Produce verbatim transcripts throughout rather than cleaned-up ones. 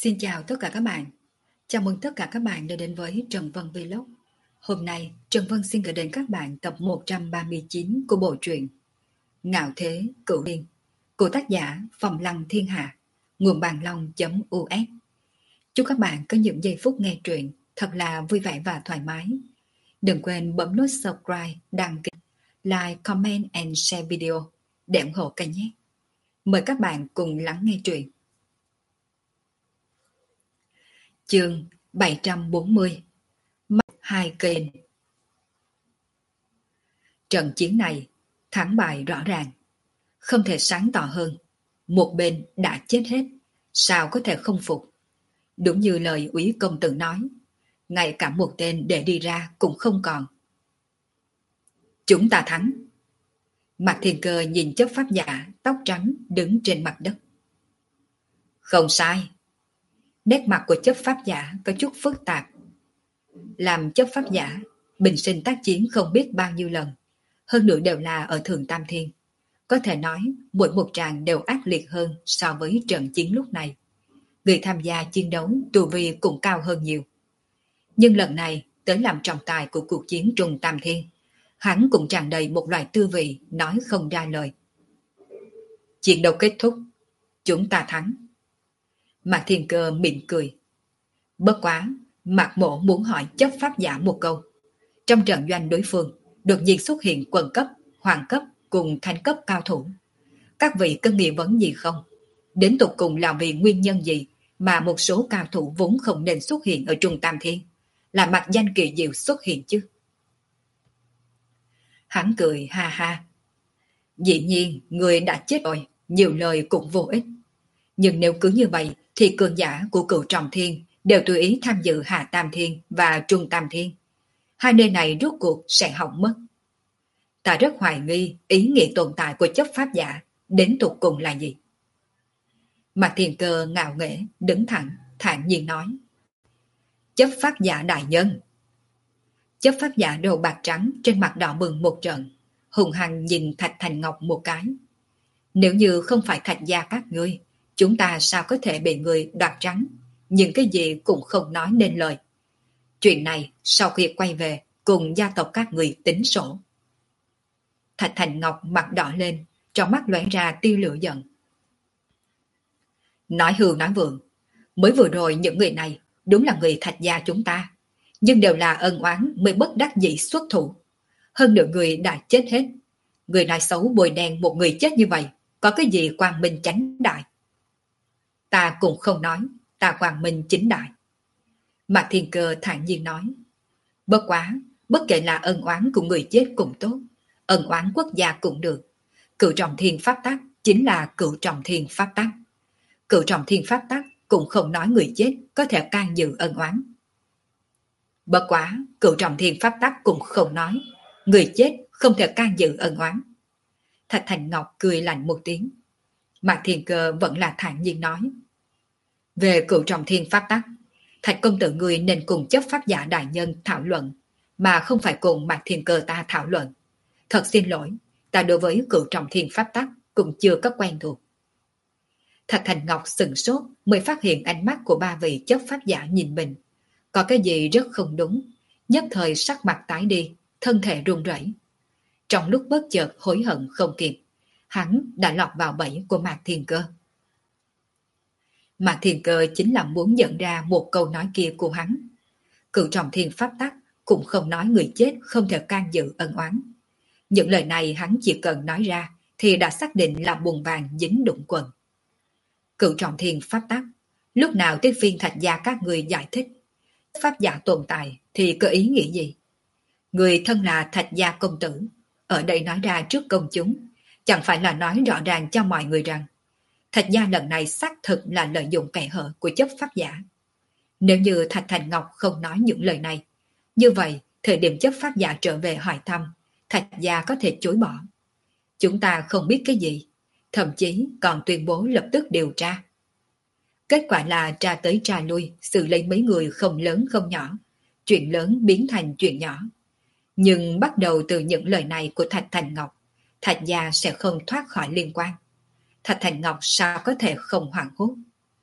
Xin chào tất cả các bạn. Chào mừng tất cả các bạn đã đến với Trần Vân Vlog. Hôm nay, Trần Vân xin gửi đến các bạn tập một trăm ba mươi chín của bộ truyện Ngạo Thế Cửu Liên của tác giả Phòng Lăng Thiên Hạ, nguồn bàn long.us. Chúc các bạn có những giây phút nghe truyện thật là vui vẻ và thoải mái. Đừng quên bấm nút subscribe, đăng ký, like, comment and share video để ủng hộ kênh nhé. Mời các bạn cùng lắng nghe truyện. Chương bảy trăm bốn mươi. Mắt hai kênh. Trận chiến này thắng bại rõ ràng, không thể sáng tỏ hơn. Một bên đã chết hết, sao có thể không phục? Đúng như lời úy công tử nói, ngay cả một tên để đi ra cũng không còn. Chúng ta thắng. Mạc Thiên Cơ nhìn chấp pháp giả tóc trắng đứng trên mặt đất. Không sai. Nét mặt của chấp pháp giả có chút phức tạp. Làm chấp pháp giả, bình sinh tác chiến không biết bao nhiêu lần, hơn nữa đều là ở Thượng Tam Thiên. Có thể nói, mỗi một tràng đều ác liệt hơn so với trận chiến lúc này. Người tham gia chiến đấu tu vi cũng cao hơn nhiều. Nhưng lần này, tới làm trọng tài của cuộc chiến Trung Tam Thiên, hắn cũng tràn đầy một loại tư vị nói không ra lời. Chiến đấu kết thúc, chúng ta thắng. Mạc Thiên Cơ mỉm cười. Bất quá, Mạc Mộ muốn hỏi chấp pháp giả một câu. Trong trận doanh đối phương, đột nhiên xuất hiện quần cấp, hoàng cấp cùng thánh cấp cao thủ. Các vị có nghi vấn gì không? Đến tục cùng là vì nguyên nhân gì mà một số cao thủ vốn không nên xuất hiện ở Trung Tam Thiên, là mặt danh kỳ diệu xuất hiện chứ? Hắn cười ha ha. Dĩ nhiên, người đã chết rồi, nhiều lời cũng vô ích. Nhưng nếu cứ như vậy, thì cường giả của Cửu Trọng Thiên đều tùy ý tham dự Hạ Tam Thiên và Trung Tam Thiên. Hai nơi này rốt cuộc sẽ hỏng mất. Ta rất hoài nghi ý nghĩa tồn tại của chấp pháp giả đến tục cùng là gì. Mạc Thiên Cơ ngạo nghễ, đứng thẳng, thản nhiên nói. Chấp pháp giả đại nhân. Chấp pháp giả đầu bạc trắng trên mặt đỏ bừng một trận, hùng hăng nhìn Thạch Thành Ngọc một cái. Nếu như không phải Thạch gia các ngươi, chúng ta sao có thể bị người đoạt trắng, nhưng cái gì cũng không nói nên lời. Chuyện này sau khi quay về cùng gia tộc các người tính sổ. Thạch Thành Ngọc mặt đỏ lên, trong mắt lóe ra tia lửa giận. Nói hưu nói vượng, mới vừa rồi những người này đúng là người Thạch gia chúng ta, nhưng đều là ân oán mới bất đắc dĩ xuất thủ. Hơn nửa người đã chết hết. Người nói xấu bôi đen một người chết như vậy, có cái gì quang minh chánh đại? Ta cũng không nói, ta quang minh chính đại. Mạc Thiên Cơ thản nhiên nói. Bất quá, bất kể là ân oán của người chết cũng tốt, ân oán quốc gia cũng được. Cửu Trọng Thiên pháp tắc chính là Cửu Trọng Thiên pháp tắc. Cửu Trọng Thiên pháp tắc cũng không nói người chết có thể can dự ân oán. Bất quá, Cửu Trọng Thiên pháp tắc cũng không nói người chết không thể can dự ân oán. Thạch Thành Ngọc cười lạnh một tiếng. Mạc Thiên Cơ vẫn là thản nhiên nói. Về Cửu Trọng Thiên pháp tắc, Thạch công tử người nên cùng chấp pháp giả đại nhân thảo luận, mà không phải cùng Mạc Thiên Cơ ta thảo luận. Thật xin lỗi, ta đối với Cửu Trọng Thiên pháp tắc cũng chưa có quen thuộc. Thạch Thành Ngọc sừng sốt mới phát hiện ánh mắt của ba vị chấp pháp giả nhìn mình. Có cái gì rất không đúng, nhất thời sắc mặt tái đi, thân thể run rẩy. Trong lúc bất chợt hối hận không kịp, hắn đã lọt vào bẫy của Mạc Thiên Cơ. Mạc Thiên Cơ chính là muốn nhận ra một câu nói kia của hắn. Cửu Trọng Thiên pháp tắc cũng không nói người chết không thể can dự ân oán. Những lời này hắn chỉ cần nói ra thì đã xác định là buồn vàng dính đụng quần. Cửu Trọng Thiên pháp tắc, lúc nào tới phiên Thạch gia các người giải thích pháp giả tồn tại thì có ý nghĩa gì? Người thân là Thạch gia công tử, ở đây nói ra trước công chúng, chẳng phải là nói rõ ràng cho mọi người rằng Thạch gia lần này xác thực là lợi dụng kẻ hở của chấp pháp giả. Nếu như Thạch Thành Ngọc không nói những lời này, như vậy thời điểm chấp pháp giả trở về hỏi thăm, Thạch gia có thể chối bỏ. Chúng ta không biết cái gì, thậm chí còn tuyên bố lập tức điều tra. Kết quả là tra tới tra lui, xử lấy mấy người không lớn không nhỏ, chuyện lớn biến thành chuyện nhỏ. Nhưng bắt đầu từ những lời này của Thạch Thành Ngọc, Thạch gia sẽ không thoát khỏi liên quan. Thạch Thành Ngọc sao có thể không hoảng hốt?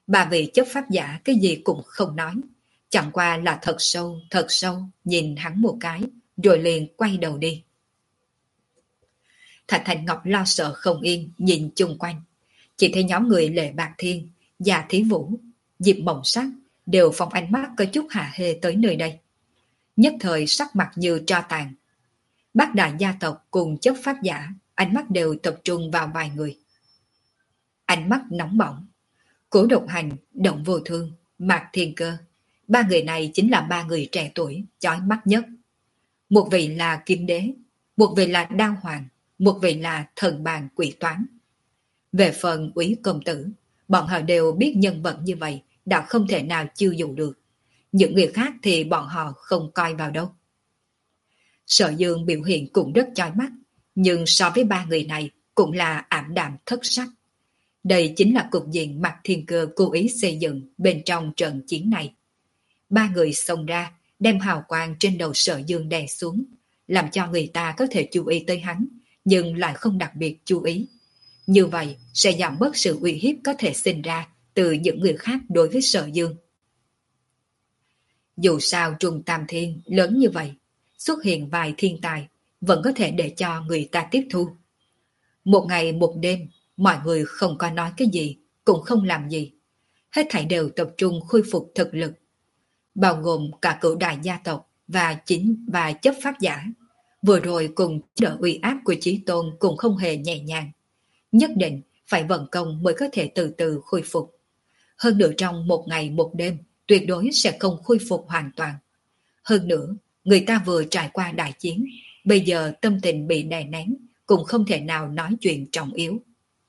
Ba vị chấp pháp giả cái gì cũng không nói, chẳng qua là thật sâu, thật sâu, nhìn hắn một cái, rồi liền quay đầu đi. Thạch Thành Ngọc lo sợ không yên, nhìn chung quanh. Chỉ thấy nhóm người Lệ Bạc Thiên, Già Thí Vũ, Diệp Mộng Sắc đều phóng ánh mắt có chút hả hê tới nơi đây. Nhất thời sắc mặt như tro tàn. Bác đại gia tộc cùng chấp pháp giả, ánh mắt đều tập trung vào vài người. Ánh mắt nóng bỏng. Cố Độc Hành, Động Vô Thương, Mạc Thiên Cơ. Ba người này chính là ba người trẻ tuổi, chói mắt nhất. Một vị là Kim Đế, một vị là Đao Hoàng, một vị là Thần Bàn Quỷ Toán. Về phần Úy Công Tử, bọn họ đều biết nhân vật như vậy đã không thể nào chiêu dụ được. Những người khác thì bọn họ không coi vào đâu. Sở Dương biểu hiện cũng rất chói mắt, nhưng so với ba người này cũng là ảm đạm thất sắc. Đây chính là cục diện Mạc Thiên Cơ cố ý xây dựng bên trong trận chiến này. Ba người xông ra, đem hào quang trên đầu Sở Dương đè xuống, làm cho người ta có thể chú ý tới hắn, nhưng lại không đặc biệt chú ý. Như vậy sẽ giảm bớt sự uy hiếp có thể sinh ra từ những người khác đối với Sở Dương. Dù sao Trung Tam Thiên lớn như vậy, xuất hiện vài thiên tài vẫn có thể để cho người ta tiếp thu. Một ngày một đêm, mọi người không có nói cái gì, cũng không làm gì. Hết thảy đều tập trung khôi phục thực lực. Bao gồm cả cửu đại gia tộc và chính và chấp pháp giả. Vừa rồi cùng đỡ uy áp của Chí Tôn cũng không hề nhẹ nhàng. Nhất định phải vận công mới có thể từ từ khôi phục. Hơn nữa trong một ngày một đêm, tuyệt đối sẽ không khôi phục hoàn toàn. Hơn nữa, người ta vừa trải qua đại chiến, bây giờ tâm tình bị đè nén, cũng không thể nào nói chuyện trọng yếu.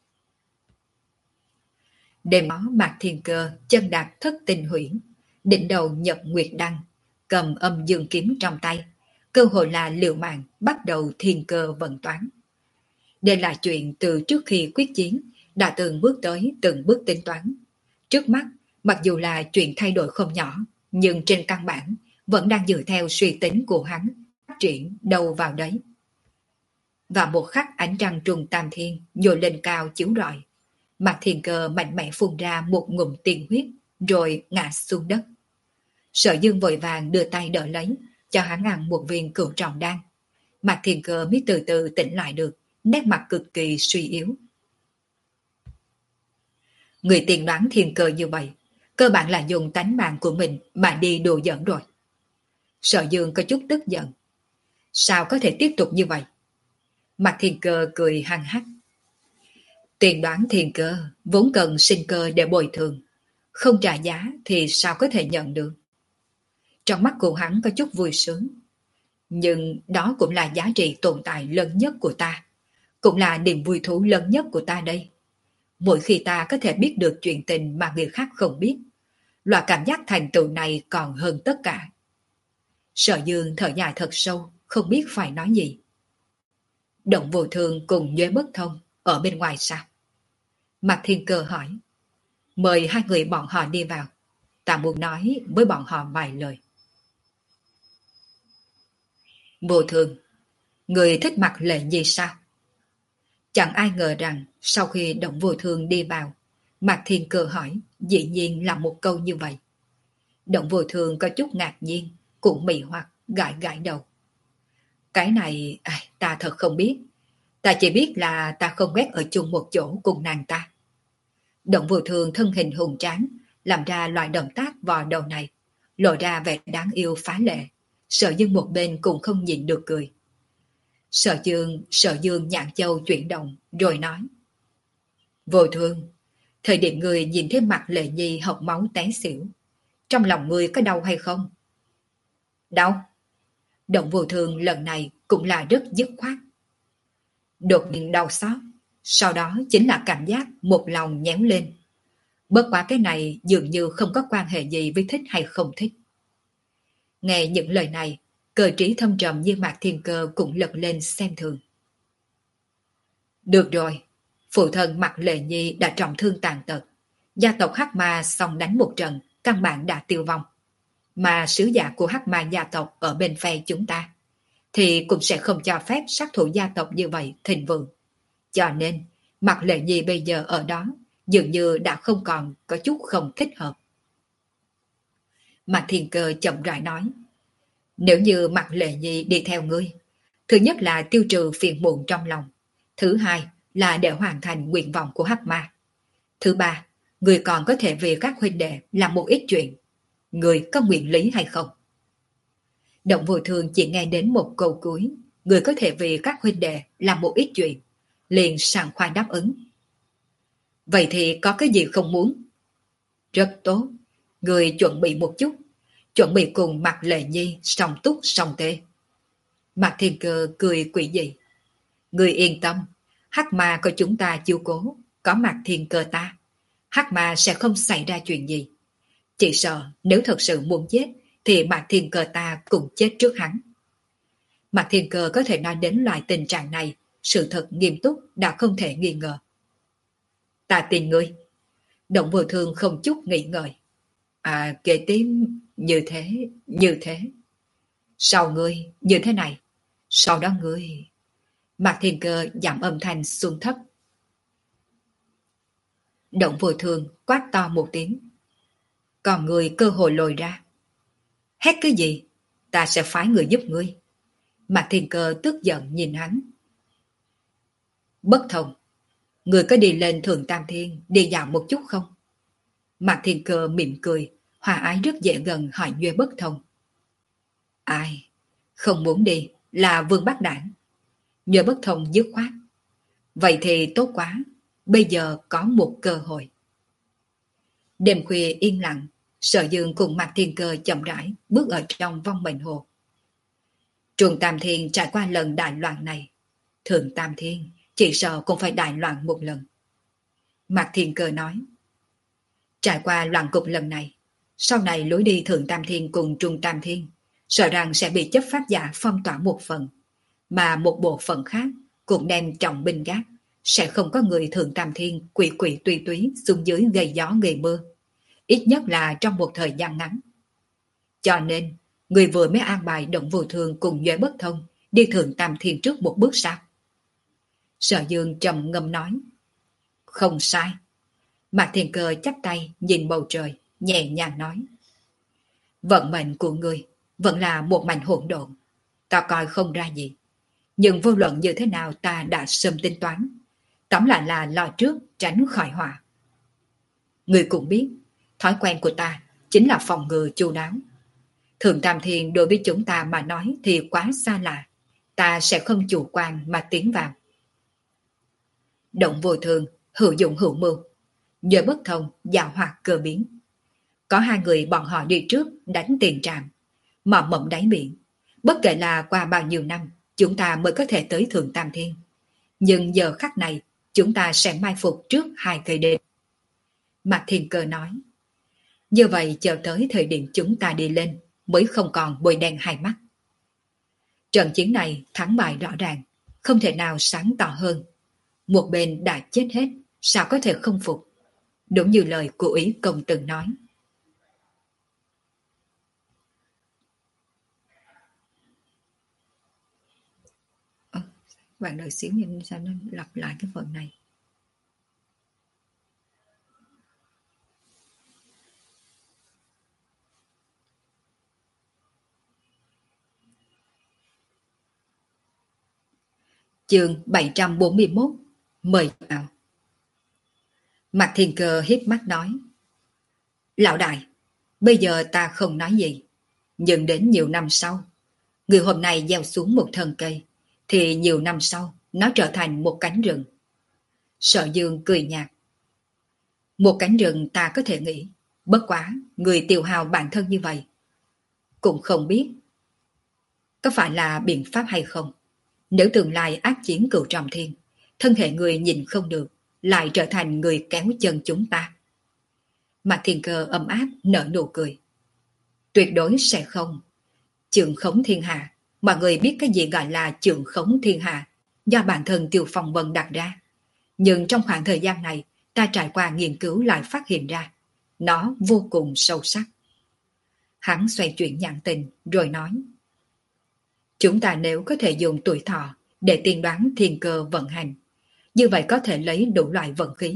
Đêm đó Mạc Thiên Cơ chân đạp thất tình huyễn, đỉnh đầu Nhật Nguyệt Đăng, cầm âm dương kiếm trong tay, cơ hội là liều mạng bắt đầu thiên cơ vận toán. Đây là chuyện từ trước khi quyết chiến, đã từng bước tới từng bước tính toán. Trước mắt, mặc dù là chuyện thay đổi không nhỏ, nhưng trên căn bản vẫn đang dựa theo suy tính của hắn, phát triển đầu vào đấy. Và một khắc ánh trăng trùng tam thiên nhồi lên cao chiếu rọi. Mạc Thiên Cơ mạnh mẽ phun ra một ngụm tiên huyết, rồi ngã xuống đất. Sở Dương vội vàng đưa tay đỡ lấy, cho hắn ăn một viên cửu trọng đan. Mạc Thiên Cơ mới từ từ tỉnh lại được, nét mặt cực kỳ suy yếu. Người tiên đoán thiên cơ như vậy, cơ bản là dùng tánh mạng của mình mà đi đùa giỡn rồi. Sở Dương có chút tức giận. Sao có thể tiếp tục như vậy? Mạc Thiên Cơ cười hăng hắc. Tiên đoán thiên cơ vốn cần sinh cơ để bồi thường, không trả giá thì sao có thể nhận được? Trong mắt của hắn có chút vui sướng. Nhưng đó cũng là giá trị tồn tại lớn nhất của ta, cũng là niềm vui thú lớn nhất của ta đây. Mỗi khi ta có thể biết được chuyện tình mà người khác không biết, loại cảm giác thành tựu này còn hơn tất cả. Sở Dương thở dài thật sâu, không biết phải nói gì. Động Vô Thương cùng Nhuế Bất Thông ở bên ngoài sao? Mạc Thiên Cơ hỏi. Mời hai người bọn họ đi vào, ta muốn nói với bọn họ vài lời. Vô Thương, người thích Mặc Lệ Nhi sao? Chẳng ai ngờ rằng sau khi Động Vô Thương đi vào, Mạc Thiên Cơ hỏi, dĩ nhiên là một câu như vậy. Động Vô Thương có chút ngạc nhiên, cũng mị hoặc gãi gãi đầu. Cái này à, ta thật không biết. Ta chỉ biết là ta không ghét ở chung một chỗ cùng nàng ta. Động Vô Thương thân hình hùng tráng, làm ra loại động tác vò đầu này, lộ ra vẻ đáng yêu phá lệ. Sở Dương một bên cũng không nhịn được cười. Sở Dương, Sở Dương nhãn châu chuyển động, rồi nói. Vô Thương, thời điểm người nhìn thấy Mặt Lệ Nhi học máu té xỉu, trong lòng người có đau hay không? Đau. Động Vô Thương lần này cũng là rất dứt khoát. Đột nhiên đau xót, sau đó chính là cảm giác một lòng nhéo lên. Bất quá cái này dường như không có quan hệ gì với thích hay không thích. Nghe những lời này, cơ trí thâm trầm như Mạc Thiên Cơ cũng lật lên xem thường. Được rồi, phụ thân Mạc Lệ Nhi đã trọng thương tàn tật. Gia tộc Hắc Ma xong đánh một trận, căn bản đã tiêu vong. Mà sứ giả của Hắc Ma gia tộc ở bên phe chúng ta, thì cũng sẽ không cho phép sát thủ gia tộc như vậy thịnh vượng. Cho nên, Mạc Lệ Nhi bây giờ ở đó, dường như đã không còn có chút không thích hợp. Mạc Thiên Cơ chậm rãi nói, nếu như Mạc Lệ Nhi đi theo ngươi, thứ nhất là tiêu trừ phiền muộn trong lòng, thứ hai là để hoàn thành nguyện vọng của Hắc Ma, thứ ba, ngươi còn có thể vì các huynh đệ làm một ít chuyện. Ngươi có nguyện lý hay không? Động Vô Thường chỉ nghe đến một câu cuối, ngươi có thể vì các huynh đệ làm một ít chuyện, liền sảng khoái đáp ứng. Vậy thì có cái gì không muốn? Rất tốt, ngươi chuẩn bị một chút, chuẩn bị cùng Mạc Lệ Nhi song túc song tê. Mạc Thiên Cơ cười quỷ dị. Ngươi yên tâm, Hắc Ma có chúng ta chiếu cố, có Mạc Thiên Cơ ta, Hắc Ma sẽ không xảy ra chuyện gì. Chỉ sợ nếu thật sự muốn chết thì Mạc Thiên Cơ ta cũng chết trước hắn. Mạc Thiên Cơ có thể nói đến loại tình trạng này, sự thật nghiêm túc đã không thể nghi ngờ. Ta tin ngươi. Động Vô Thương không chút nghĩ ngợi. À, kế tiếp như thế, như thế. Sau ngươi như thế này, sau đó ngươi... Mạc Thiên Cơ giảm âm thanh xuống thấp. Động Vô Thương quát to một tiếng. Còn người cơ hội lồi ra. Hét cái gì? Ta sẽ phái người giúp ngươi. Mạc Thiên Cơ tức giận nhìn hắn. Bất thông. Người có đi lên Thượng Tam Thiên đi dạo một chút không? Mạc Thiên Cơ mỉm cười, hòa ái rất dễ gần hỏi Nhuê Bất Thông. Ai? Không muốn đi là Vương Bác Đảng. Nhuê Bất Thông dứt khoát. Vậy thì tốt quá, bây giờ có một cơ hội. Đêm khuya yên lặng, Sở Dương cùng Mạc Thiên Cơ chậm rãi bước ở trong vong mệnh hồ. Trường Tam Thiên trải qua lần đại loạn này, Thượng Tam Thiên chỉ sợ cũng phải đại loạn một lần. Mạc Thiên Cơ nói, trải qua loạn cục lần này, sau này lối đi Thượng Tam Thiên cùng Trung Tam Thiên sợ rằng sẽ bị chấp pháp giả phong tỏa một phần, mà một bộ phận khác cũng đem trọng binh gác, sẽ không có người Thượng Tam Thiên quỷ quỷ tùy túy xuống dưới gây gió gây mưa, ít nhất là trong một thời gian ngắn. Cho nên, người vừa mới an bài Động Vô Thường cùng Nhuế Bất Thông đi Thượng Tam Thiên trước một bước sao? Sở Dương trầm ngâm nói, không sai. Mạc Thiên Cơ chắp tay nhìn bầu trời, nhẹ nhàng nói, vận mệnh của người vẫn là một mảnh hỗn độn, ta coi không ra gì. Nhưng vô luận như thế nào ta đã sớm tính toán, tóm lại là lo trước tránh khỏi họa. Người cũng biết, thói quen của ta chính là phòng ngừa chu đáo. Thượng Tam Thiên đối với chúng ta mà nói thì quá xa lạ, ta sẽ không chủ quan mà tiến vào. Động Vô Thường, hữu dụng hữu mưu, Nhờ Bất Thông, dạo hoạt cơ biến. Có hai người bọn họ đi trước đánh tiền trạm, mò mẫm đáy biển. Bất kể là qua bao nhiêu năm, chúng ta mới có thể tới Thượng Tam Thiên. Nhưng giờ khắc này, chúng ta sẽ mai phục trước hai cây đêm. Mạc Thiên Cơ nói, như vậy chờ tới thời điểm chúng ta đi lên, mới không còn bôi đen hai mắt. Trận chiến này thắng bại rõ ràng, không thể nào sáng tỏ hơn. Một bên đã chết hết, sao có thể không phục? Đúng như lời của Ý Công từng nói. À, bạn đợi xíu nhìn sao nó lặp lại cái phần này. Chương bảy trăm bốn mươi mốt, mời vào. Mạc Thiên Cơ hiếp mắt nói, lão đại, bây giờ ta không nói gì, nhưng đến nhiều năm sau, người hôm nay gieo xuống một thân cây, thì nhiều năm sau nó trở thành một cánh rừng. Sở Dương cười nhạt, một cánh rừng ta có thể nghĩ, bất quá người tiêu hao bản thân như vậy, cũng không biết có phải là biện pháp hay không. Nếu tương lai ác chiến cửu trọng thiên, thân thể người nhìn không được, lại trở thành người kéo chân chúng ta. Mạc Thiên Cơ ấm áp nở nụ cười. Tuyệt đối sẽ không. Trượng khống thiên hạ, mọi người biết cái gì gọi là trượng khống thiên hạ, do bản thân Tiêu Phong Vân đặt ra. Nhưng trong khoảng thời gian này, ta trải qua nghiên cứu lại phát hiện ra, nó vô cùng sâu sắc. Hắn xoay chuyển nhãn tình, rồi nói, chúng ta nếu có thể dùng tuổi thọ để tiên đoán thiên cơ vận hành, như vậy có thể lấy đủ loại vận khí,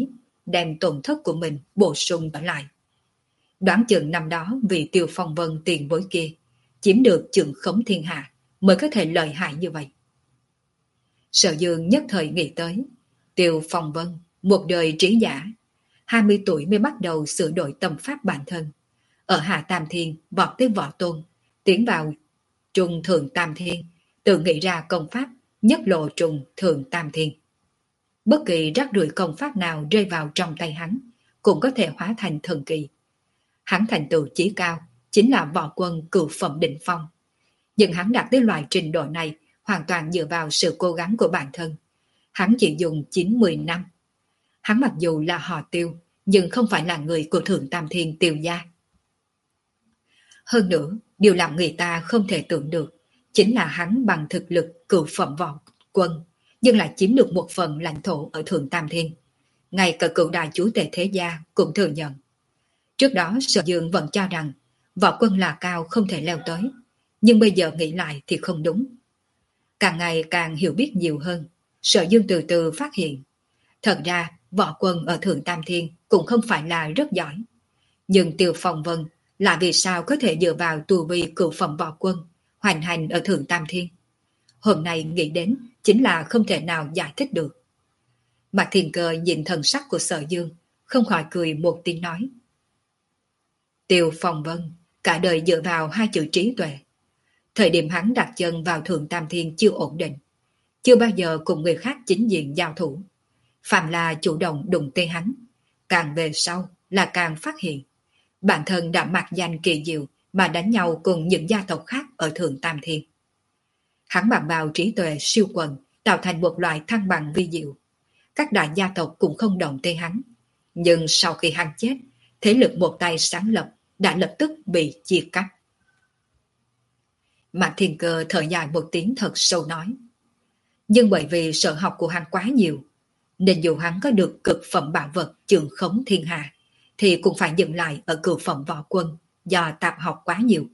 đem tổn thất của mình bổ sung trở lại. Đoán chừng năm đó vì Tiêu Phong Vân tiền bối kia chiếm được chưởng khống thiên hạ mới có thể lợi hại như vậy. Sở Dương nhất thời nghĩ tới Tiêu Phong Vân, một đời trí giả, hai mươi tuổi mới bắt đầu sửa đổi tâm pháp bản thân. Ở Hạ Tam Thiên vọt tới võ tôn, tiến vào Trung Thượng Tam Thiên, tự nghĩ ra công pháp nhất lộ Trung Thượng Tam Thiên. Bất kỳ rác rưởi công pháp nào rơi vào trong tay hắn cũng có thể hóa thành thần kỳ. Hắn thành tựu chí cao chính là võ quân cửu phẩm đỉnh phong. Nhưng hắn đạt tới loại trình độ này hoàn toàn dựa vào sự cố gắng của bản thân. Hắn chỉ dùng chín mươi năm. Hắn mặc dù là họ Tiêu, nhưng không phải là người của Thượng Tam Thiên Tiêu gia. Hơn nữa, điều làm người ta không thể tưởng được chính là hắn bằng thực lực cửu phẩm võ quân, nhưng lại chiếm được một phần lãnh thổ ở Thượng Tam Thiên. Ngay cả cựu đại chúa tể thế gia cũng thừa nhận. Trước đó Sở Dương vẫn cho rằng võ quân là cao không thể leo tới, nhưng bây giờ nghĩ lại thì không đúng. Càng ngày càng hiểu biết nhiều hơn, Sở Dương từ từ phát hiện. Thật ra võ quân ở Thượng Tam Thiên cũng không phải là rất giỏi. Nhưng Tiêu Phong Vân là vì sao có thể dựa vào tu vi cửu phẩm võ quân hoành hành ở Thượng Tam Thiên. Hôm nay nghĩ đến chính là không thể nào giải thích được. Mạc Thiên Cơ nhìn thần sắc của Sở Dương, không khỏi cười một tiếng nói. Tiêu Phong Vân cả đời dựa vào hai chữ trí tuệ. Thời điểm hắn đặt chân vào Thượng Tam Thiên chưa ổn định, chưa bao giờ cùng người khác chính diện giao thủ. Phạm là chủ động đụng tay hắn, càng về sau là càng phát hiện bản thân đã mặc danh kỳ diệu mà đánh nhau cùng những gia tộc khác ở Thượng Tam Thiên. Hắn bằng vào trí tuệ siêu quần tạo thành một loại thăng bằng vi diệu. Các đại gia tộc cũng không động tới hắn. Nhưng sau khi hắn chết, thế lực một tay sáng lập đã lập tức bị chia cắt. Mạc Thiên Cơ thở dài một tiếng thật sâu nói. Nhưng bởi vì sở học của hắn quá nhiều, nên dù hắn có được cực phẩm bảo vật trường khống thiên hạ, thì cũng phải dừng lại ở cửu phẩm võ quân do tạp học quá nhiều.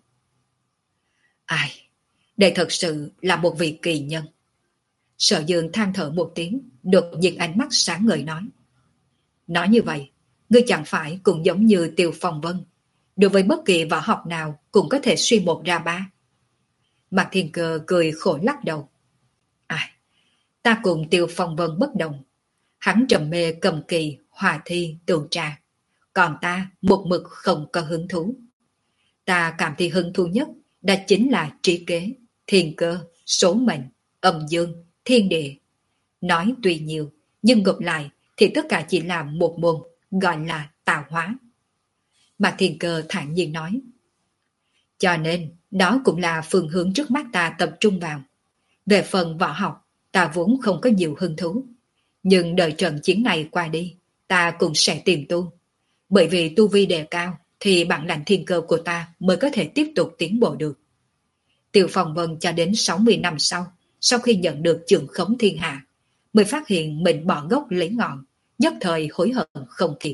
Ai, đây thật sự là một vị kỳ nhân. Sở Dương than thở một tiếng, đột nhiên ánh mắt sáng ngời nói. Nói như vậy, ngươi chẳng phải cũng giống như Tiêu Phong Vân, đối với bất kỳ võ học nào cũng có thể suy một ra ba. Mạc Thiên Cơ cười khổ lắc đầu. Ai, ta cùng Tiêu Phong Vân bất đồng. Hắn trầm mê cầm kỳ, hòa thi, tường trà. Còn ta một mực không có hứng thú. Ta cảm thấy hứng thú nhất đó chính là trí kế, thiên cơ, số mệnh, âm dương, thiên địa. Nói tuy nhiều, nhưng ngược lại thì tất cả chỉ là một môn, gọi là tạo hóa. Mạc Thiên Cơ thản nhiên nói. Cho nên, đó cũng là phương hướng trước mắt ta tập trung vào. Về phần võ học, ta vốn không có nhiều hứng thú. Nhưng đợi trận chiến này qua đi, ta cũng sẽ tìm tu. Bởi vì tu vi đề cao, thì bản lãnh thiên cơ của ta mới có thể tiếp tục tiến bộ được. Tiêu Phong Vân cho đến sáu mươi năm sau, sau khi nhận được trường khống thiên hạ, mới phát hiện mình bỏ gốc lấy ngọn, nhất thời hối hận không kịp.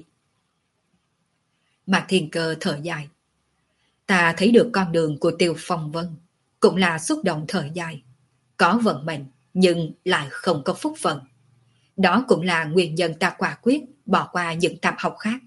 Mạc Thiên Cơ thở dài. Ta thấy được con đường của Tiêu Phong Vân, cũng là xúc động thở dài. Có vận mệnh, nhưng lại không có phúc phận. Đó cũng là nguyên nhân ta quả quyết bỏ qua những tạp học khác.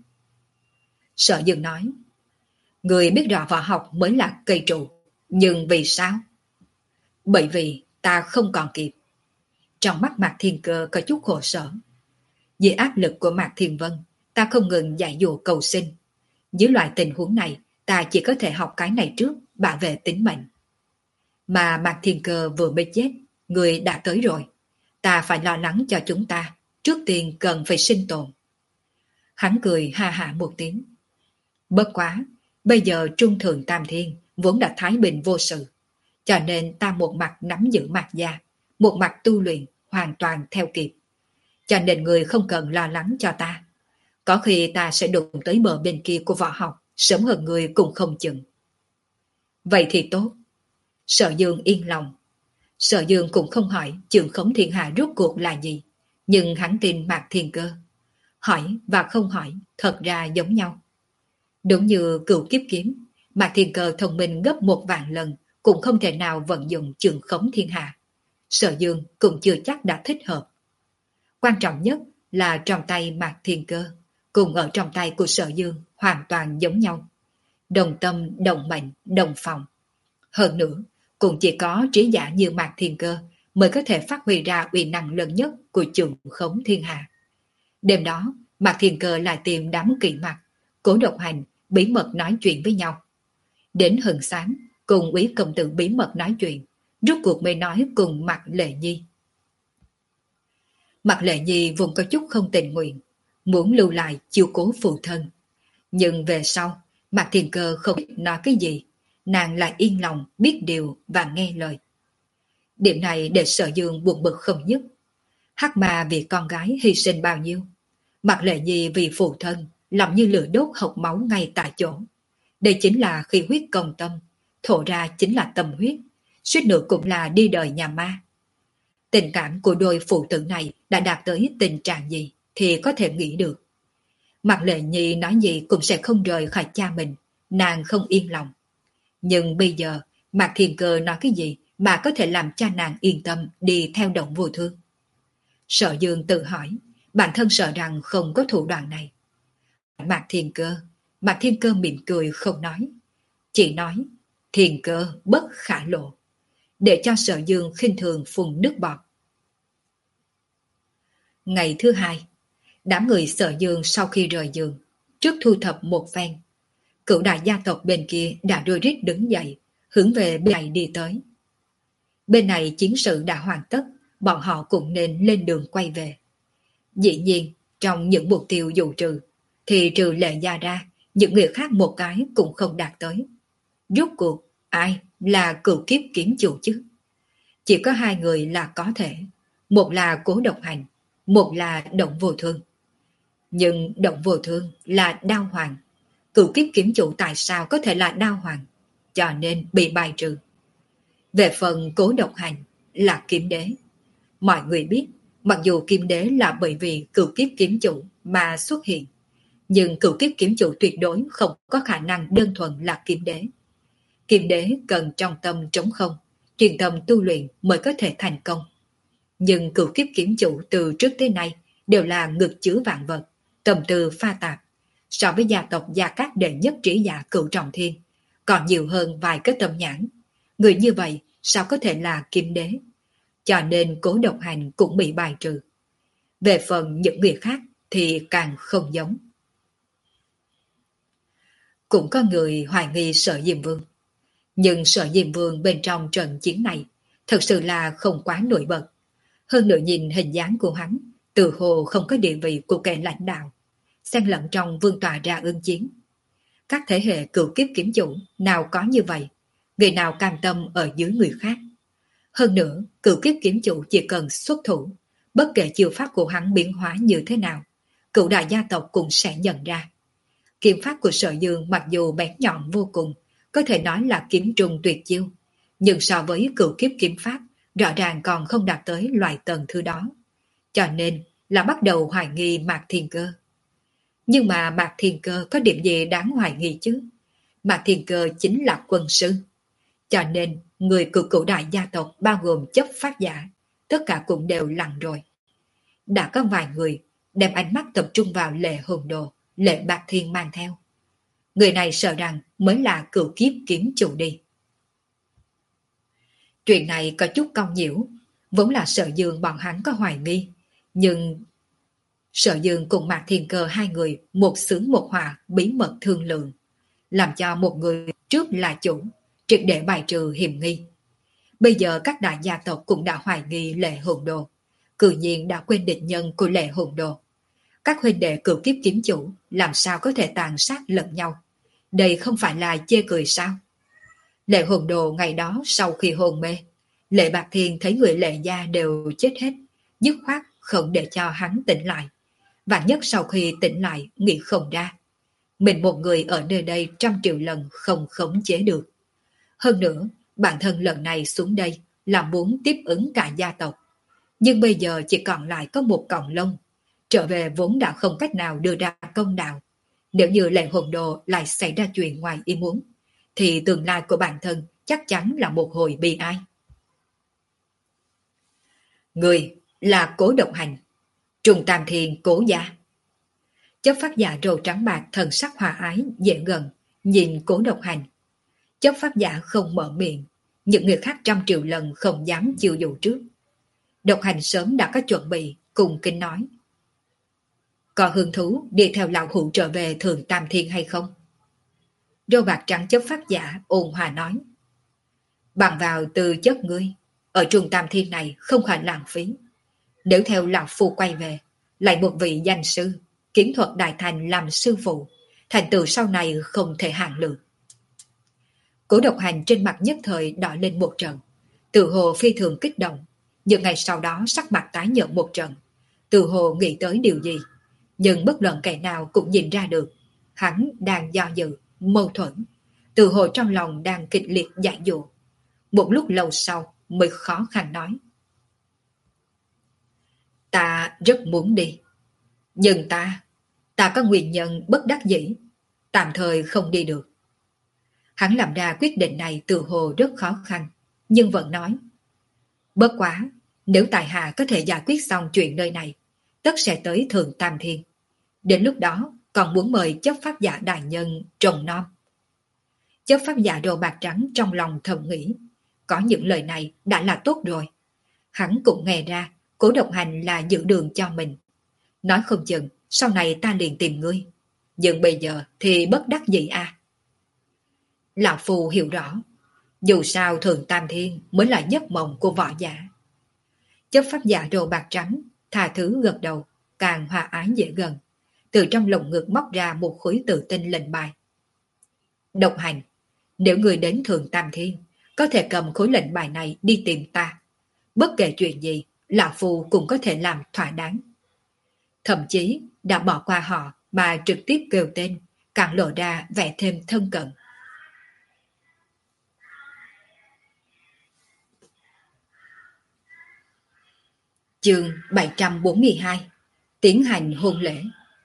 Sở Dương nói, người biết rõ võ học mới là cây trụ, nhưng vì sao? Bởi vì ta không còn kịp. Trong mắt Mạc Thiên Cơ có chút khổ sở. Dưới áp lực của Mạc Thiên Vân, ta không ngừng dạy dỗ cầu sinh. Dưới loại tình huống này, ta chỉ có thể học cái này trước, bảo vệ tính mệnh. Mà Mạc Thiên Cơ vừa mới chết, người đã tới rồi. Ta phải lo lắng cho chúng ta, trước tiên cần phải sinh tồn. Hắn cười ha ha một tiếng. Bất quá, bây giờ Trung Thượng Tam Thiên vốn đã thái bình vô sự, cho nên ta một mặt nắm giữ Mạc gia, một mặt tu luyện hoàn toàn theo kịp. Cho nên người không cần lo lắng cho ta. Có khi ta sẽ đụng tới bờ bên kia của võ học, sớm hơn người cũng không chừng. Vậy thì tốt. Sở Dương yên lòng. Sở Dương cũng không hỏi trường khống thiên hạ rốt cuộc là gì, nhưng hắn tin Mạc Thiên Cơ. Hỏi và không hỏi thật ra giống nhau. Đúng như Cửu Kiếp Kiếm, Mạc Thiên Cơ thông minh gấp một vạn lần cũng không thể nào vận dụng trường khống thiên hạ. Sở Dương cũng chưa chắc đã thích hợp. Quan trọng nhất là trong tay Mạc Thiên Cơ cùng ở trong tay của Sở Dương hoàn toàn giống nhau. Đồng tâm, đồng mệnh, đồng phòng. Hơn nữa, cũng chỉ có trí giả như Mạc Thiên Cơ mới có thể phát huy ra uy năng lớn nhất của trường khống thiên hạ. Đêm đó, Mạc Thiên Cơ lại tìm đám kỵ mặt, Cố Độc Hành bí mật nói chuyện với nhau. Đến hừng sáng, cùng Úy công tử bí mật nói chuyện, rốt cuộc mới nói cùng Mạc Lệ Nhi. Mạc Lệ Nhi vùng có chút không tình nguyện, muốn lưu lại chiếu cố phụ thân. Nhưng về sau, Mạc Thiên Cơ không biết nói cái gì, nàng lại yên lòng biết điều và nghe lời. Điểm này để Sở Dương buồn bực không dứt. Hắc Ma vì con gái hy sinh bao nhiêu, Mạc Lệ Nhi vì phụ thân lòng như lửa đốt học máu ngay tại chỗ. Đây chính là khi huyết công tâm, thổ ra chính là tâm huyết, suýt nữa cũng là đi đời nhà ma. Tình cảm của đôi phụ tử này đã đạt tới tình trạng gì thì có thể nghĩ được. Mạc Lệ Nhi nói gì cũng sẽ không rời khỏi cha mình, nàng không yên lòng. Nhưng bây giờ, Mạc Thiên Cơ nói cái gì mà có thể làm cha nàng yên tâm đi theo Động Vô Thương? Sở Dương tự hỏi, bản thân sợ rằng không có thủ đoạn này. Mạc Thiên Cơ, Mạc Thiên Cơ mỉm cười không nói. Chỉ nói, Thiên Cơ bất khả lộ, để cho Sở Dương khinh thường phun nước bọt. Ngày thứ hai, đám người Sở Dương sau khi rời giường, trước thu thập một phen, cửu đại gia tộc bên kia đã rối rít đứng dậy, hướng về bên này đi tới. Bên này chiến sự đã hoàn tất, bọn họ cũng nên lên đường quay về. Dĩ nhiên, trong những mục tiêu dụ trừ, thì trừ Lệ Gia ra, những người khác một cái cũng không đạt tới. Rốt cuộc, ai là cửu kiếp kiếm chủ chứ? Chỉ có hai người là có thể, một là Cố Độc Hành, một là Động Vô Thương. Nhưng Động Vô Thương là Đao Hoàng, cửu kiếp kiếm chủ tại sao có thể là Đao Hoàng, cho nên bị bài trừ. Về phần Cố Độc Hành là kiếm đế. Mọi người biết, mặc dù kiếm đế là bởi vì cửu kiếp kiếm chủ mà xuất hiện, nhưng cửu kiếp kiếm chủ tuyệt đối không có khả năng đơn thuần là kiếm đế. Kiếm đế cần trong tâm trống không, truyền tâm tu luyện mới có thể thành công. Nhưng cửu kiếp kiếm chủ từ trước tới nay đều là ngực chứa vạn vật, tâm tư pha tạp. So với gia tộc Gia Cát đệ nhất trí giả Cửu Trọng Thiên, còn nhiều hơn vài cái tâm nhãn. Người như vậy sao có thể là kiếm đế? Cho nên Cố Độc Hành cũng bị bài trừ. Về phần những người khác thì càng không giống. Cũng có người hoài nghi Sở Diêm Vương. Nhưng Sở Diêm Vương bên trong trận chiến này thật sự là không quá nổi bật. Hơn nữa nhìn hình dáng của hắn, từ hồ không có địa vị của kẻ lãnh đạo, xen lẫn trong vương tọa ra ứng chiến. Các thế hệ cửu kiếp kiếm chủ nào có như vậy, người nào cam tâm ở dưới người khác. Hơn nữa, cửu kiếp kiếm chủ chỉ cần xuất thủ, bất kể chiêu pháp của hắn biến hóa như thế nào, cửu đại gia tộc cũng sẽ nhận ra. Kiếm pháp của Sở Dương mặc dù bén nhọn vô cùng, có thể nói là kiếm trùng tuyệt chiêu, nhưng so với cửu kiếp kiếm pháp, rõ ràng còn không đạt tới loại tầng thứ đó. Cho nên là bắt đầu hoài nghi Mạc Thiên Cơ. Nhưng mà Mạc Thiên Cơ có điểm gì đáng hoài nghi chứ? Mạc Thiên Cơ chính là quân sư. Cho nên người của cửu đại gia tộc bao gồm chấp phát giả, tất cả cũng đều lặng rồi. Đã có vài người đem ánh mắt tập trung vào Lệ Hồn Đồ, Lệ Bạc Thiên mang theo. Người này sợ rằng mới là cửu kiếp kiếm chủ đi. Chuyện này có chút cong nhiễu, vốn là Sở Dương bọn hắn có hoài nghi, nhưng Sở Dương cùng Mạc Thiên Cơ hai người một xứ một họa bí mật thương lượng, làm cho một người trước là chủ, triệt để bài trừ hiểm nghi. Bây giờ các đại gia tộc cũng đã hoài nghi Lệ Hồn Đồ, cự nhiên đã quên địch nhân của Lệ Hồn Đồ. Các huynh đệ cửu kiếp kiếm chủ làm sao có thể tàn sát lẫn nhau? Đây không phải là chê cười sao? Lệ Hồn Đồ ngày đó sau khi hôn mê, Lệ Bạc Thiên thấy người Lệ gia đều chết hết, dứt khoát không để cho hắn tỉnh lại. Vạn nhất sau khi tỉnh lại nghĩ không ra, mình một người ở nơi đây trăm triệu lần không khống chế được. Hơn nữa, bản thân lần này xuống đây là muốn tiếp ứng cả gia tộc. Nhưng bây giờ chỉ còn lại có một cọng lông, trở về vốn đã không cách nào đưa ra công đạo. Nếu như Lệ Hồn Đồ lại xảy ra chuyện ngoài ý muốn, thì tương lai của bản thân chắc chắn là một hồi bi ai. Người là Cố Độc Hành, Trùng Tam Thiên Cố gia. Chấp pháp giả râu trắng bạc thần sắc hòa ái, dễ gần, nhìn Cố Độc Hành. Chấp pháp giả không mở miệng, những người khác trăm triệu lần không dám chịu dụ trước. Độc Hành sớm đã có chuẩn bị, cùng kính nói. Có hứng thú đi theo lão hữu trở về Thượng Tam Thiên hay không? Râu bạc trắng chấp pháp giả ôn hòa nói. Bằng vào từ chất ngươi, ở Trung Tam Thiên này không phải lãng phí. Nếu theo lão phu quay về, lại một vị danh sư, kiếm thuật đại thành làm sư phụ, thành tựu sau này không thể hạn lượng. Cố Độc Hành trên mặt nhất thời đỏ lên một trận, tự hồ phi thường kích động, nhưng ngày sau đó sắc mặt tái nhợt một trận, tự hồ nghĩ tới điều gì, nhưng bất luận kẻ nào cũng nhìn ra được, hắn đang do dự, mâu thuẫn, tự hồ trong lòng đang kịch liệt giải dụ. Một lúc lâu sau mới khó khăn nói. Ta rất muốn đi, nhưng ta, ta có nguyên nhân bất đắc dĩ, tạm thời không đi được. Hắn làm ra quyết định này tự hồ rất khó khăn, nhưng vẫn nói. Bất quá, nếu tài hạ có thể giải quyết xong chuyện nơi này, tất sẽ tới Thượng Tam Thiên. Đến lúc đó, còn muốn mời chấp pháp giả đại nhân trồng non. Chấp pháp giả đồ bạc trắng trong lòng thầm nghĩ, có những lời này đã là tốt rồi. Hắn cũng nghe ra, Cố Độc Hành là giữ đường cho mình. Nói không chừng, sau này ta liền tìm ngươi. Nhưng bây giờ thì bất đắc dĩ à. Lão Phu hiểu rõ, dù sao Thượng Tam Thiên mới là giấc mộng của võ giả. Chấp pháp giả đồ bạc trắng, tha thứ gật đầu, càng hòa ái dễ gần. Từ trong lồng ngực móc ra một khối tự tinh lệnh bài. Độc Hành, nếu người đến Thượng Tam Thiên, có thể cầm khối lệnh bài này đi tìm ta. Bất kể chuyện gì, Lão Phu cũng có thể làm thỏa đáng. Thậm chí đã bỏ qua họ mà trực tiếp kêu tên, càng lộ ra vẻ thêm thân cận. Chương bảy trăm bốn mươi hai. Tiến hành hôn lễ.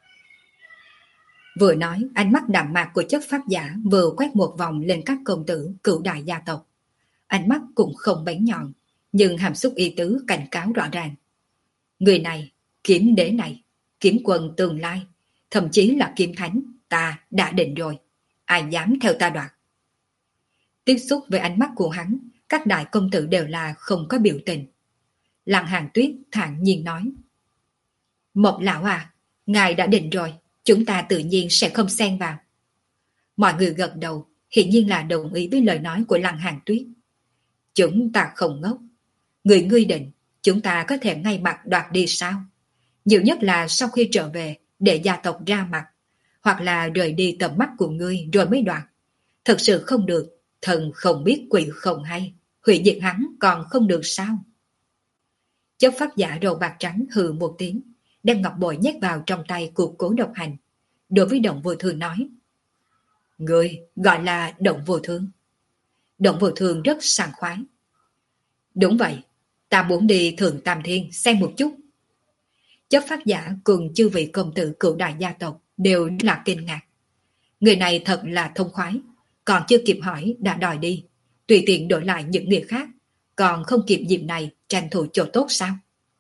Vừa nói, ánh mắt đạm mạc của chất pháp giả vừa quét một vòng lên các công tử cửu đại gia tộc. Ánh mắt cũng không bén nhọn, nhưng hàm xúc ý tứ cảnh cáo rõ ràng. Người này, kiếm đế này, kiếm quân tương lai, thậm chí là kiếm thánh, ta đã định rồi. Ai dám theo ta đoạt? Tiếp xúc với ánh mắt của hắn, các đại công tử đều là không có biểu tình. Lăng Hàn Tuyết thản nhiên nói. Mộc lão à, ngài đã định rồi, chúng ta tự nhiên sẽ không xen vào. Mọi người gật đầu, hiển nhiên là đồng ý với lời nói của Lăng Hàn Tuyết. Chúng ta không ngốc. Người ngươi định, chúng ta có thể ngay mặt đoạt đi sao? Nhiều nhất là sau khi trở về, để gia tộc ra mặt, hoặc là rời đi tầm mắt của ngươi rồi mới đoạt. Thật sự không được, thần không biết quỷ không hay, hủy diệt hắn còn không được sao? Chấp pháp giả râu bạc trắng hừ một tiếng, đem ngọc bội nhét vào trong tay của Cố Độc Hành. Đối với Động Vô Thương nói. Người gọi là Động Vô Thương. Động Vô Thương rất sảng khoái. Đúng vậy, ta muốn đi Thượng Tam Thiên xem một chút. Chấp pháp giả cùng chư vị công tử cửu đại gia tộc đều là kinh ngạc. Người này thật là thông khoái, còn chưa kịp hỏi đã đòi đi, tùy tiện đổi lại những người khác, còn không kịp dịp này tranh thủ chỗ tốt sao?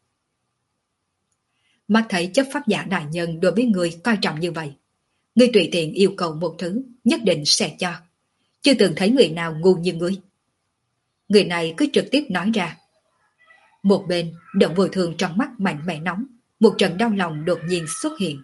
Mắt thấy chấp pháp giả đại nhân đối với người coi trọng như vậy, ngươi tùy tiện yêu cầu một thứ nhất định sẽ cho. Chưa từng thấy người nào ngu như ngươi. Người này cứ trực tiếp nói ra. Một bên, Động Vô Thương trong mắt mạnh mẽ nóng, một trận đau lòng đột nhiên xuất hiện.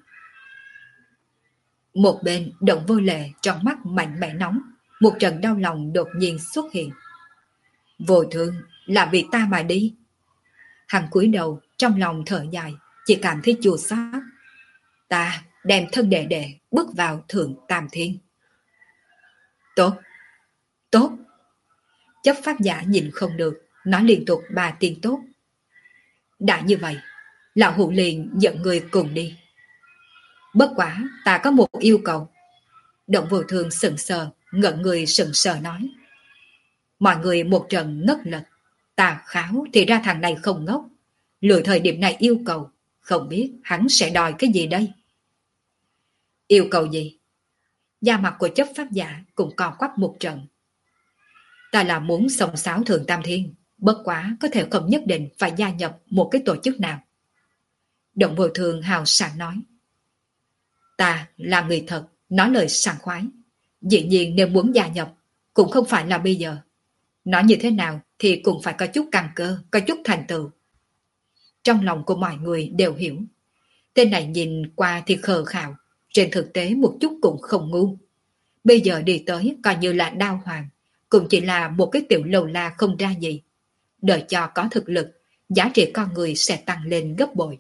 Một bên, Động Vô Lệ trong mắt mạnh mẽ nóng, một trận đau lòng đột nhiên xuất hiện. Vô Thương, là vì ta mà đi. Hắn cúi đầu, trong lòng thở dài, chỉ cảm thấy chua xót. Ta đem thân đệ đệ bước vào Thượng Tam Thiên. Tốt, tốt. Chấp pháp giả nhìn không được, nói liên tục ba tiếng tốt. Đã như vậy, lão hữu liền dẫn người cùng đi. Bất quá, ta có một yêu cầu. Động Vô Thương sững sờ, ngẩn người sững sờ nói. Mọi người một trận ngất lật. Ta kháo thì ra thằng này không ngốc. Lựa thời điểm này yêu cầu, không biết hắn sẽ đòi cái gì đây? Yêu cầu gì? Da mặt của chấp pháp giả cũng co quắp một trận. Ta là muốn song sáo Thượng Tam Thiên, bất quá có thể không nhất định phải gia nhập một cái tổ chức nào. Động Vô Thường hào sảng nói. Ta là người thật, nói lời sảng khoái. Dĩ nhiên nếu muốn gia nhập, cũng không phải là bây giờ. Nói như thế nào thì cũng phải có chút căn cơ, có chút thành tựu. Trong lòng của mọi người đều hiểu. Tên này nhìn qua thì khờ khạo, trên thực tế một chút cũng không ngu. Bây giờ đi tới coi như là đao hoàng, cũng chỉ là một cái tiểu lầu la không ra gì. Đợi cho có thực lực, giá trị con người sẽ tăng lên gấp bội.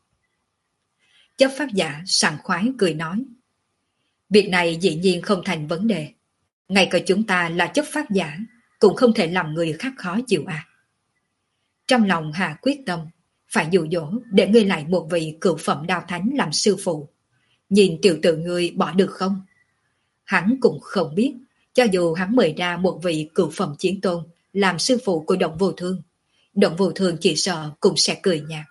Chấp pháp giả sảng khoái cười nói. Việc này dĩ nhiên không thành vấn đề. Ngay cả chúng ta là chấp pháp giả, cũng không thể làm người khác khó chịu à. Trong lòng Hạ quyết tâm, phải dụ dỗ để ngươi lại một vị cựu phẩm đao thánh làm sư phụ. Nhìn tiểu tử ngươi bỏ được không? Hắn cũng không biết, cho dù hắn mời ra một vị cựu phẩm chiến tôn làm sư phụ của Động Vô Thương, Động Vô Thương chỉ sợ cũng sẽ cười nhạt.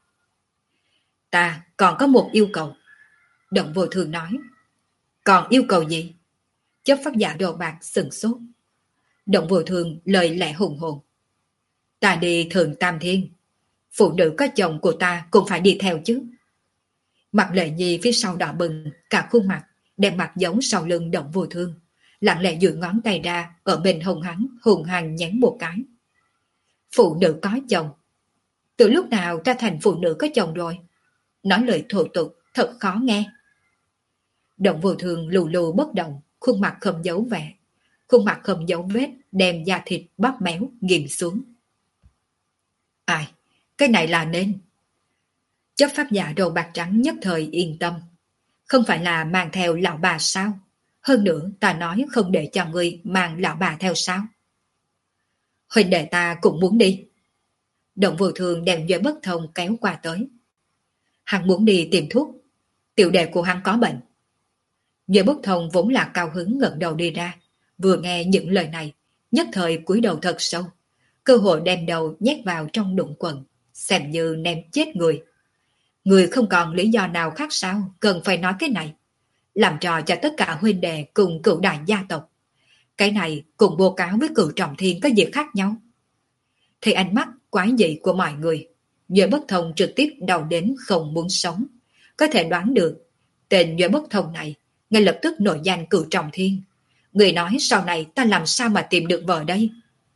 Ta còn có một yêu cầu. Động Vô Thương nói. Còn yêu cầu gì? Chấp pháp giả đồ bạc sừng sốt. Động Vô Thương lời lẽ hùng hồn. Ta đi Thượng Tam Thiên, phụ nữ có chồng của ta cũng phải đi theo chứ. Mặt Lệ Nhi phía sau đỏ bừng, cả khuôn mặt, đem mặt giống sau lưng Động Vô Thương, lặng lẽ duỗi ngón tay ra ở bên hông hắn, hùng hăng nhắn một cái. Phụ nữ có chồng? Từ lúc nào ta thành phụ nữ có chồng rồi? Nói lời thô tục, thật khó nghe. Động Vô Thương lù lù bất động, khuôn mặt không giấu vẻ, khuôn mặt không giấu vết, đem da thịt bóp méo, ghim xuống. Ai, cái này là nên. Chấp pháp giả đầu bạc trắng nhất thời yên tâm. Không phải là mang theo lão bà sao? Hơn nữa ta nói không để cho ngươi mang lão bà theo sao? Huynh đệ ta cũng muốn đi. Động Vô Thương đem Duệ Bất Thông kéo qua tới. Hắn muốn đi tìm thuốc. Tiểu đệ của hắn có bệnh. Duệ Bất Thông vốn là cao hứng ngẩng đầu đi ra. Vừa nghe những lời này, nhất thời cúi đầu thật sâu. Cơ hội đem đầu nhét vào trong đụng quần, xem như ném chết người. Người không còn lý do nào khác sao cần phải nói cái này. Làm trò cho tất cả huynh đệ cùng cựu đại gia tộc. Cái này cùng bố cáo với cựu trọng thiên có gì khác nhau. Thì ánh mắt quái dị của mọi người, Duệ Bất Thông trực tiếp đau đến không muốn sống. Có thể đoán được, tên Duệ Bất Thông này ngay lập tức nổi danh cựu trọng thiên. Người nói sau này ta làm sao mà tìm được vợ đây?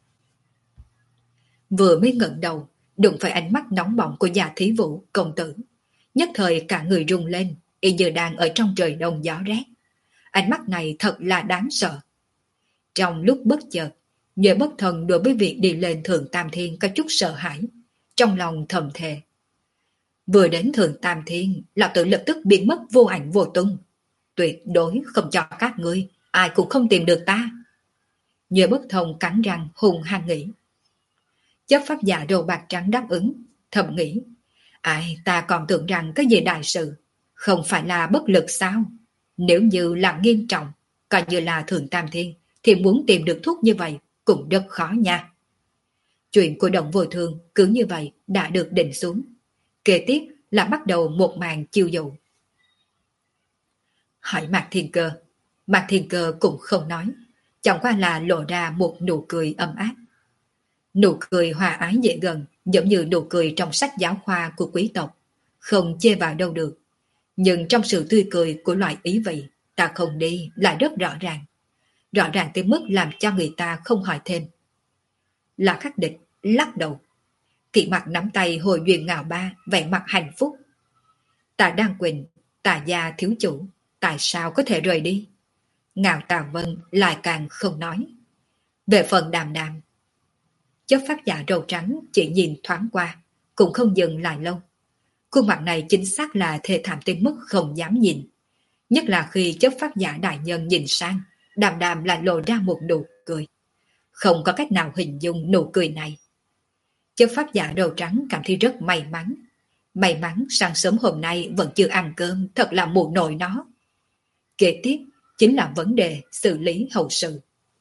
Vừa mới ngẩng đầu, đụng phải ánh mắt nóng bỏng của Dạ Thí Vũ công tử. Nhất thời cả người rung lên, y như đang ở trong trời đông gió rét. Ánh mắt này thật là đáng sợ. Trong lúc bất chợt, Duệ Bất Thông đối với việc đi lên Thượng Tam Thiên có chút sợ hãi, trong lòng thầm thề. Vừa đến Thượng Tam Thiên, lão tử lập tức biến mất vô ảnh vô tung. Tuyệt đối không cho các ngươi, ai cũng không tìm được ta. Duệ Bất Thông cắn răng hùng hăng nghĩ. Chấp pháp giả đồ bạc trắng đáp ứng, thầm nghĩ. Ai ta còn tưởng rằng cái gì đại sự, không phải là bất lực sao? Nếu như là nghiêm trọng, coi như là Thượng Tam Thiên, thì muốn tìm được thuốc như vậy cũng rất khó nha. Chuyện của Động Vô Thương cứ như vậy đã được định xuống. Kế tiếp là bắt đầu một màn chiêu dụ. Hỏi Mạc Thiên Cơ. Mạc Thiên Cơ cũng không nói, chẳng qua là lộ ra một nụ cười ấm áp. Nụ cười hòa ái dễ gần, giống như nụ cười trong sách giáo khoa của quý tộc, không chê vào đâu được. Nhưng trong sự tươi cười của loại ý vị, ta không đi lại rất rõ ràng. Rõ ràng tới mức làm cho người ta không hỏi thêm. Là Khắc Địch lắc đầu. Kỵ mặt nắm tay hồi duyên ngào ba, vẻ mặt hạnh phúc. Ta đang quỳnh, ta gia thiếu chủ, tại sao có thể rời đi? Ngạo Tà Vân lại càng không nói. Về phần Đàm Đàm, chấp pháp giả râu trắng chỉ nhìn thoáng qua, cũng không dừng lại lâu. Khuôn mặt này chính xác là thê thảm tới mức không dám nhìn. Nhất là khi chấp pháp giả đại nhân nhìn sang, Đàm Đàm lại lộ ra một nụ cười. Không có cách nào hình dung nụ cười này. Chấp pháp giả râu trắng cảm thấy rất may mắn. May mắn sáng sớm hôm nay vẫn chưa ăn cơm, thật là mù nổi nó. Kế tiếp chính là vấn đề xử lý hậu sự.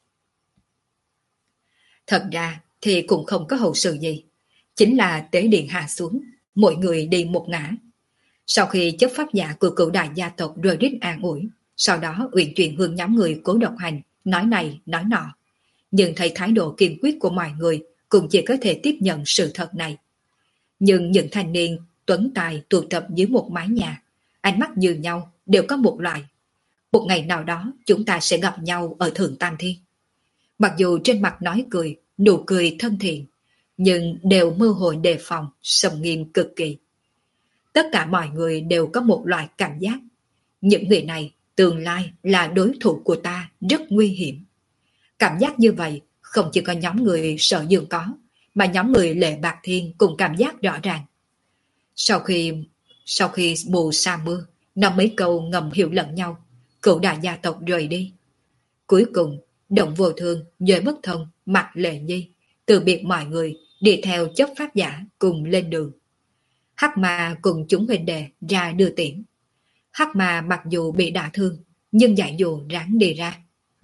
Thật ra thì cũng không có hậu sự gì. Chính là tế điện hạ xuống, mỗi người đi một ngã. Sau khi chấp pháp giả của cựu đại gia tộc rơi rít an ủi, sau đó uyển chuyển hướng nhóm người Cố Độc Hành, nói này nói nọ. Nhưng thấy thái độ kiên quyết của mọi người cũng chỉ có thể tiếp nhận sự thật này. Nhưng những thanh niên tuấn tài tụ tập dưới một mái nhà, ánh mắt như nhau đều có một loại. Một ngày nào đó chúng ta sẽ gặp nhau ở Thượng Tam Thiên. Mặc dù trên mặt nói cười, nụ cười thân thiện, nhưng đều mơ hồ đề phòng, sầm nghiêm cực kỳ. Tất cả mọi người đều có một loại cảm giác. Những người này tương lai là đối thủ của ta rất nguy hiểm. Cảm giác như vậy không chỉ có nhóm người Sở Dương có, mà nhóm người Lệ Bạc Thiên cũng cảm giác rõ ràng. Sau khi sau khi mù sa mưa, nói mấy câu ngầm hiểu lẫn nhau, cửu đại gia tộc rời đi. Cuối cùng, Động Vô Thương, Giới Bất Thông, Mạc Lệ Nhi từ biệt mọi người, đi theo chấp pháp giả cùng lên đường. Hắc Ma cùng chúng huynh đệ ra đưa tiễn. Hắc Ma mặc dù bị đả thương, nhưng giải dù ráng đi ra.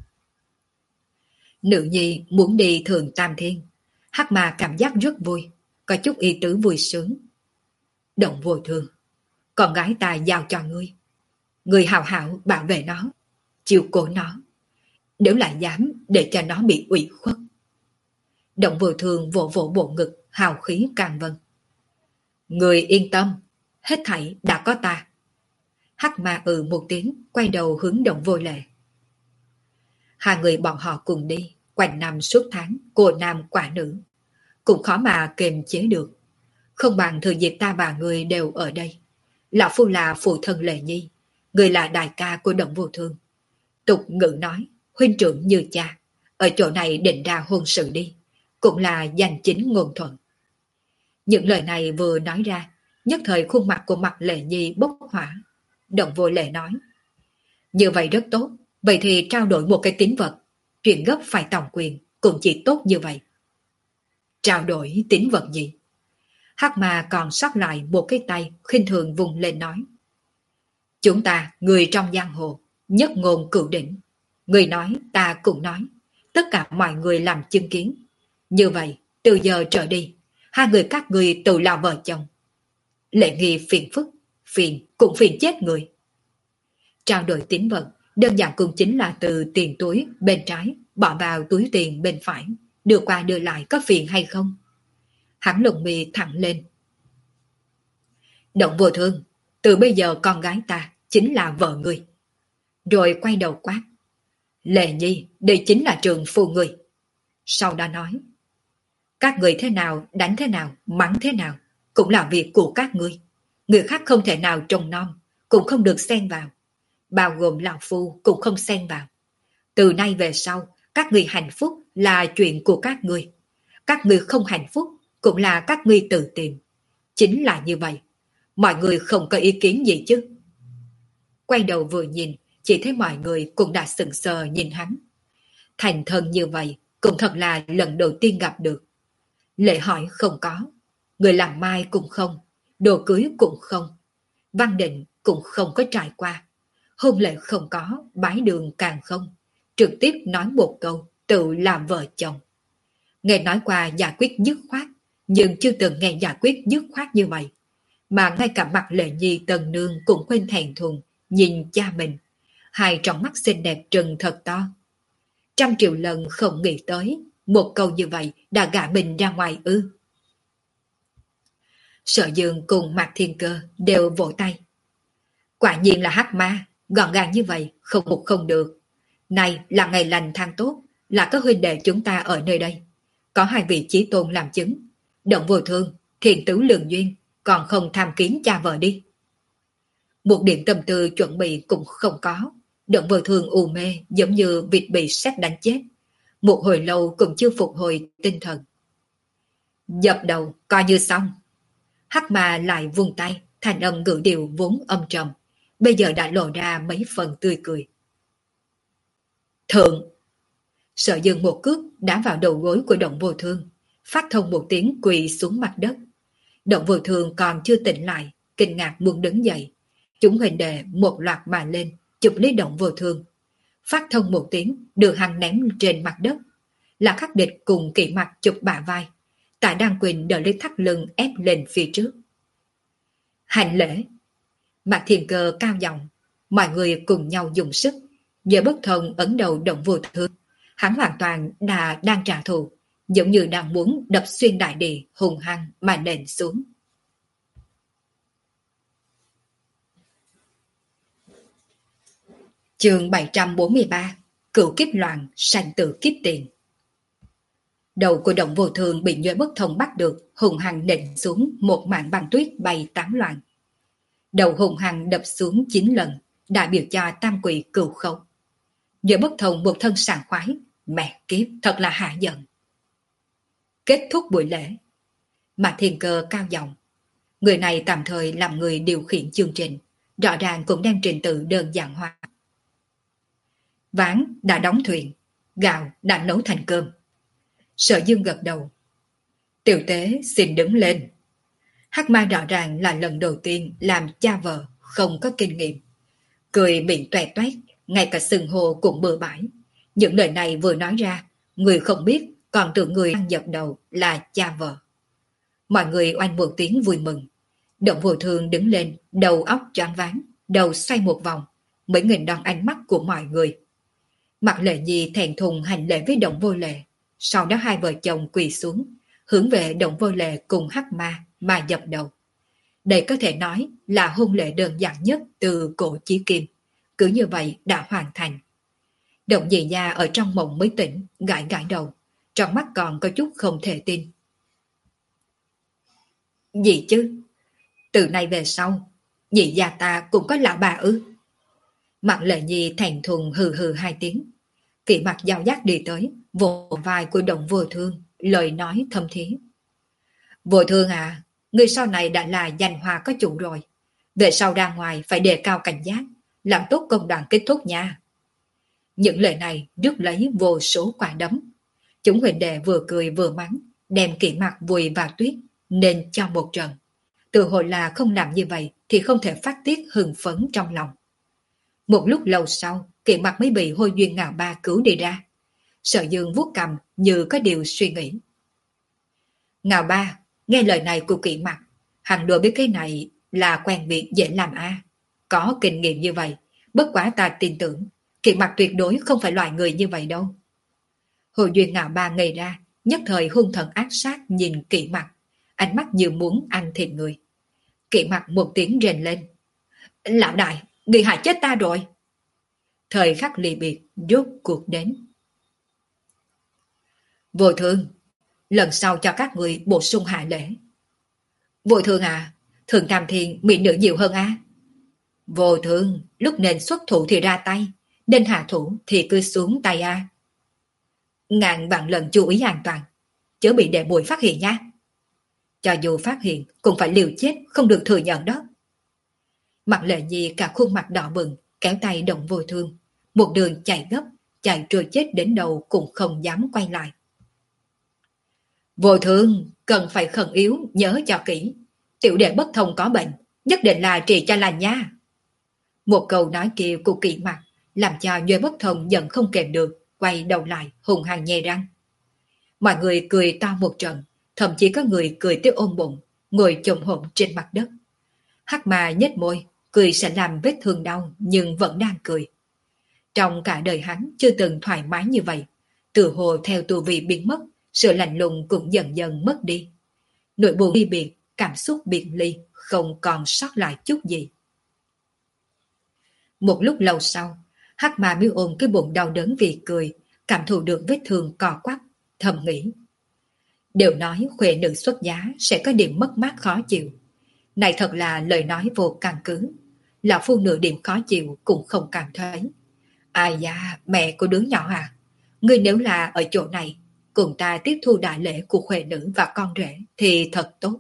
Nữ nhi muốn đi Thượng Tam Thiên. Hắc Ma cảm giác rất vui, có chút ý tứ vui sướng. Động Vô Thương, con gái ta giao cho ngươi. Ngươi hào hảo bảo vệ nó, chiều cố nó. Nếu lại dám để cho nó bị ủy khuất. Động Vô Thương vỗ vỗ bộ ngực, hào khí càng vân. Người yên tâm, hết thảy đã có ta. Hắc Ma ừ một tiếng, quay đầu hướng Động Vô Lệ. Hai người bọn họ cùng đi, quanh năm suốt tháng, cô nam quả nữ. Cũng khó mà kiềm chế được. Không bằng thừa dịp ta và người đều ở đây. Lão phu là phụ thân Lệ Nhi, người là đại ca của Động Vô Thương. Tục ngữ nói, huynh trưởng như cha, ở chỗ này định ra hôn sự đi, cũng là danh chính ngôn thuận. Những lời này vừa nói ra, nhất thời khuôn mặt của Mạc Lệ Nhi bốc hỏa. Động Vô Lệ nói, như vậy rất tốt, vậy thì trao đổi một cái tín vật, chuyện gấp phải tòng quyền, cũng chỉ tốt như vậy. Trao đổi tín vật gì? Hắc Ma còn sót lại một cái tay, khinh thường vùng lên nói. Chúng ta, người trong giang hồ, nhất ngôn cửu đỉnh. Người nói, ta cũng nói. Tất cả mọi người làm chứng kiến. Như vậy, từ giờ trở đi, hai người các người tự là vợ chồng. Lệ Nghi phiền phức, phiền cũng phiền chết người. Trao đổi tín vật, đơn giản cũng chính là từ tiền túi bên trái, bỏ vào túi tiền bên phải, đưa qua đưa lại có phiền hay không? Hắn lồng mi thẳng lên. Động Vô Thương, từ bây giờ con gái ta chính là vợ người. Rồi quay đầu quát. Lệ Nhi, đây chính là trường phu người. Sau đó nói. Các người thế nào, đánh thế nào, mắng thế nào, cũng là việc của các ngươi. Người khác không thể nào trông nom, cũng không được xen vào. Bao gồm lão phu cũng không xen vào. Từ nay về sau, các người hạnh phúc là chuyện của các ngươi. Các người không hạnh phúc cũng là các ngươi tự tìm. Chính là như vậy. Mọi người không có ý kiến gì chứ? Quay đầu vừa nhìn, chỉ thấy mọi người cũng đã sững sờ nhìn hắn. Thành thân như vậy, cũng thật là lần đầu tiên gặp được. Lễ hỏi không có, người làm mai cũng không, đồ cưới cũng không, văn định cũng không có trải qua, hôn lễ không có, bái đường càng không, trực tiếp nói một câu, tự làm vợ chồng. Nghe nói qua giải quyết dứt khoát, nhưng chưa từng nghe giải quyết dứt khoát như vậy. Mà ngay cả mặt Lệ Nhi Tần Nương cũng quên thẹn thùng, nhìn cha mình, hai tròng mắt xinh đẹp trừng thật to. Trăm triệu lần không nghĩ tới, một câu như vậy đã gả mình ra ngoài ư. Sở Dương cùng Mạc Thiên Cơ đều vỗ tay. Quả nhiên là Hắc Ma, gọn gàng như vậy, không một không được. Này là ngày lành tháng tốt, là các huynh đệ chúng ta ở nơi đây. Có hai vị chí tôn làm chứng. Động Vô Thương, Thiền Tứ Lương Duyên, còn không tham kiến cha vợ đi. Một điểm tâm tư chuẩn bị cũng không có. Động Vô Thương u mê giống như vịt bị sét đánh chết. Một hồi lâu cũng chưa phục hồi tinh thần. Dập đầu, coi như xong. Hắc Ma lại vung tay, thành âm ngữ điệu vốn âm trầm, bây giờ đã lộ ra mấy phần tươi cười. Thượng! Sở Dương một cước đá vào đầu gối của Động Vô Thương, phát thông một tiếng quỳ xuống mặt đất. Động Vô Thương còn chưa tỉnh lại, kinh ngạc muốn đứng dậy. Chúng huynh đệ một loạt mà lên, chụp lấy Động Vô Thương. Phát thông một tiếng, đưa hắn ném trên mặt đất. Là Khắc Địch cùng Kỵ Mặc chụp bả vai. Tạ Đăng Quỳnh đỡ lấy thắt lưng ép lên phía trước. Hành lễ! Mạc Thiên Cơ cao giọng, mọi người cùng nhau dùng sức. Giờ Bất Thông ấn đầu Động Vô Thương. Hắn hoàn toàn đã đang trả thù, giống như đang muốn đập xuyên đại địa hùng hăng mà nện xuống. Chương bảy trăm bốn mươi ba. Cửu kiếp loạn, sanh tử kiếp tiền. Đầu của Động Vô Thường bị Nhuệ Bất Thông bắt được, hùng hăng nện xuống một mảng băng tuyết bay tán loạn. Đầu hùng hăng đập xuống chín lần, đại biểu cho tam quỷ cửu khấu. Nhuệ Bất Thông một thân sảng khoái, mẹ kiếp thật là hạ giận. Kết thúc buổi lễ, mà Thiên Cơ cao giọng, người này tạm thời làm người điều khiển chương trình, rõ ràng cũng đem trình tự đơn giản hóa. Ván đã đóng thuyền, gạo đã nấu thành cơm. Sở Dương gật đầu. Tiểu tế xin đứng lên. Hắc Ma rõ ràng là lần đầu tiên làm cha vợ, không có kinh nghiệm. Cười miệng toẹt toét, ngay cả sừng hồ cũng bừa bãi. Những lời này vừa nói ra, người không biết còn tưởng người ăn dập đầu là cha vợ. Mọi người oanh một tiếng vui mừng. Động Vô Thường đứng lên, đầu óc choáng váng, đầu xoay một vòng, mới nhìn đón ánh mắt của mọi người. Mạc Lệ Nhi thẹn thùng hành lễ với Động Vô Lệ, sau đó hai vợ chồng quỳ xuống, hướng về Động Vô Lệ cùng Hắc Ma mà dập đầu. Đây có thể nói là hôn lễ đơn giản nhất từ cổ chí kim, cứ như vậy đã hoàn thành. Động Nhị Nha ở trong mộng mới tỉnh, gãi gãi đầu, trong mắt còn có chút không thể tin. Gì chứ? Từ nay về sau, nhị gia ta cũng có lão bà ư? Mạc Lệ Nhi thẹn thùng hừ hừ hai tiếng. Kỵ Mặc dao dắt đi tới, vỗ vai của Động Vô Thương, lời nói thâm thía. Vô Thương à, người sau này đã là danh hoa có chủ rồi. Về sau ra ngoài phải đề cao cảnh giác, làm tốt công đoàn kết thúc nha. Những lời này rước lấy vô số quả đấm. Chúng huỳnh đệ vừa cười vừa mắng, đem Kỵ Mặc vùi vào tuyết, nên cho một trận. Tự hồi là không làm như vậy thì không thể phát tiết hưng phấn trong lòng. Một lúc lâu sau, Kỵ Mặc mới bị Hôi Duyên Ngạo Ba cứu đi ra. Sở Dương vuốt cầm như có điều suy nghĩ. Ngạo Ba, nghe lời này của Kỵ Mặc, hẳn đùa biết cái này là quen việc dễ làm a. Có kinh nghiệm như vậy, bất quá ta tin tưởng, Kỵ Mặc tuyệt đối không phải loại người như vậy đâu. Hôi Duyên Ngạo Ba ngây ra, nhất thời hung thần ác sát nhìn Kỵ Mặc, ánh mắt như muốn ăn thịt người. Kỵ Mặc một tiếng rền lên. Lão đại, người hại chết ta rồi. Thời khắc ly biệt rốt cuộc đến. Vô Thương, lần sau cho các người bổ sung hạ lễ. Vô Thương à, Thường Tam Thiên mỹ nữ nhiều hơn á. À? Vô Thương, lúc nên xuất thủ thì ra tay, nên hạ thủ thì cứ xuống tay a. À? Ngàn vạn lần chú ý an toàn, chớ bị đệ muội phát hiện nha. Cho dù phát hiện cũng phải liều chết, không được thừa nhận đó. Mạc Lệ Nhi cả khuôn mặt đỏ bừng, kéo tay Động Vô Thương, một đường chạy gấp, chạy trôi chết đến đầu cũng không dám quay lại. Vô Thương, cần phải khẩn yếu, nhớ cho kỹ. Tiểu đệ bất thông có bệnh, nhất định là trị cho lành nha. Một câu nói kia của Kỵ Mặc làm cho Nhuệ Bất Thông giận không kèm được, quay đầu lại hùng hăng nhe răng. Mọi người cười to một trận, thậm chí có người cười tới ôm bụng, ngồi chồm hổm trên mặt đất. Hắc Ma nhếch môi, cười sẽ làm vết thương đau nhưng vẫn đang cười. Trong cả đời hắn chưa từng thoải mái như vậy, tự hồ theo tu vi biến mất, sự lạnh lùng cũng dần dần mất đi. Nỗi buồn ly biệt, cảm xúc biệt ly, không còn sót lại chút gì. Một lúc lâu sau, Hắc Ma mới ôm cái bụng đau đớn vì cười, cảm thụ được vết thương cò quắp, thầm nghĩ. Đều nói khuê nữ xuất giá sẽ có điểm mất mát khó chịu. Này thật là lời nói vô căn cứ. Là phu nửa điểm khó chịu cũng không cảm thấy. Ai da, mẹ của đứa nhỏ à, ngươi nếu là ở chỗ này, cùng ta tiếp thu đại lễ của khuê nữ và con rể thì thật tốt.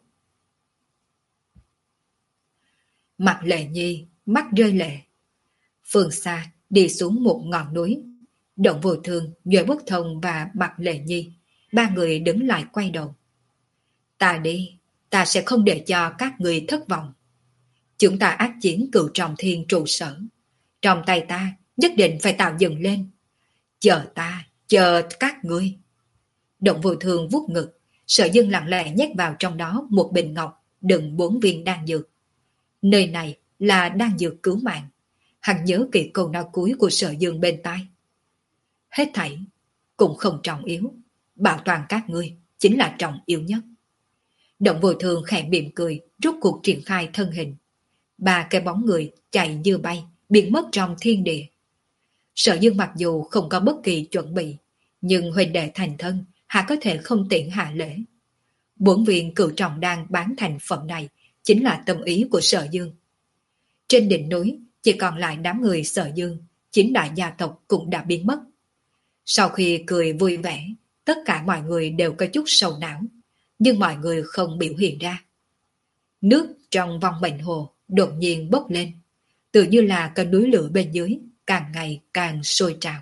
Mặt Lệ Nhi, mắt rơi lệ. Phương xa đi xuống một ngọn núi. Động Vô Thương, Nhuệ Bất Thông và Mặt Lệ Nhi, ba người đứng lại quay đầu. Ta đi, ta sẽ không để cho các người thất vọng. Chúng ta ác chiến cựu trọng thiên trụ sở. Trong tay ta nhất định phải tạo dựng lên. Chờ ta, chờ các ngươi. Động Vô Thương vuốt ngực, Sở Dương lặng lẽ nhét vào trong đó một bình ngọc đựng bốn viên đan dược. Nơi này là đan dược cứu mạng. Hắn nhớ kỹ câu nói cuối của Sở Dương bên tai. Hết thảy cũng không trọng yếu, bảo toàn các ngươi chính là trọng yếu nhất. Động Vô Thương khẽ mỉm cười, rút cuộc triển khai thân hình. Ba cái bóng người chạy như bay, biến mất trong thiên địa. Sở Dương mặc dù không có bất kỳ chuẩn bị, nhưng huynh đệ thành thân, hạ có thể không tiện hạ lễ. Bốn viên cửu trọng đan bán thành phẩm này chính là tâm ý của Sở Dương. Trên đỉnh núi chỉ còn lại đám người Sở Dương, chính đại gia tộc cũng đã biến mất. Sau khi cười vui vẻ, tất cả mọi người đều có chút sầu não, nhưng mọi người không biểu hiện ra. Nước trong vòng mệnh hồ đột nhiên bốc lên, tự như là cái núi lửa bên dưới càng ngày càng sôi trào.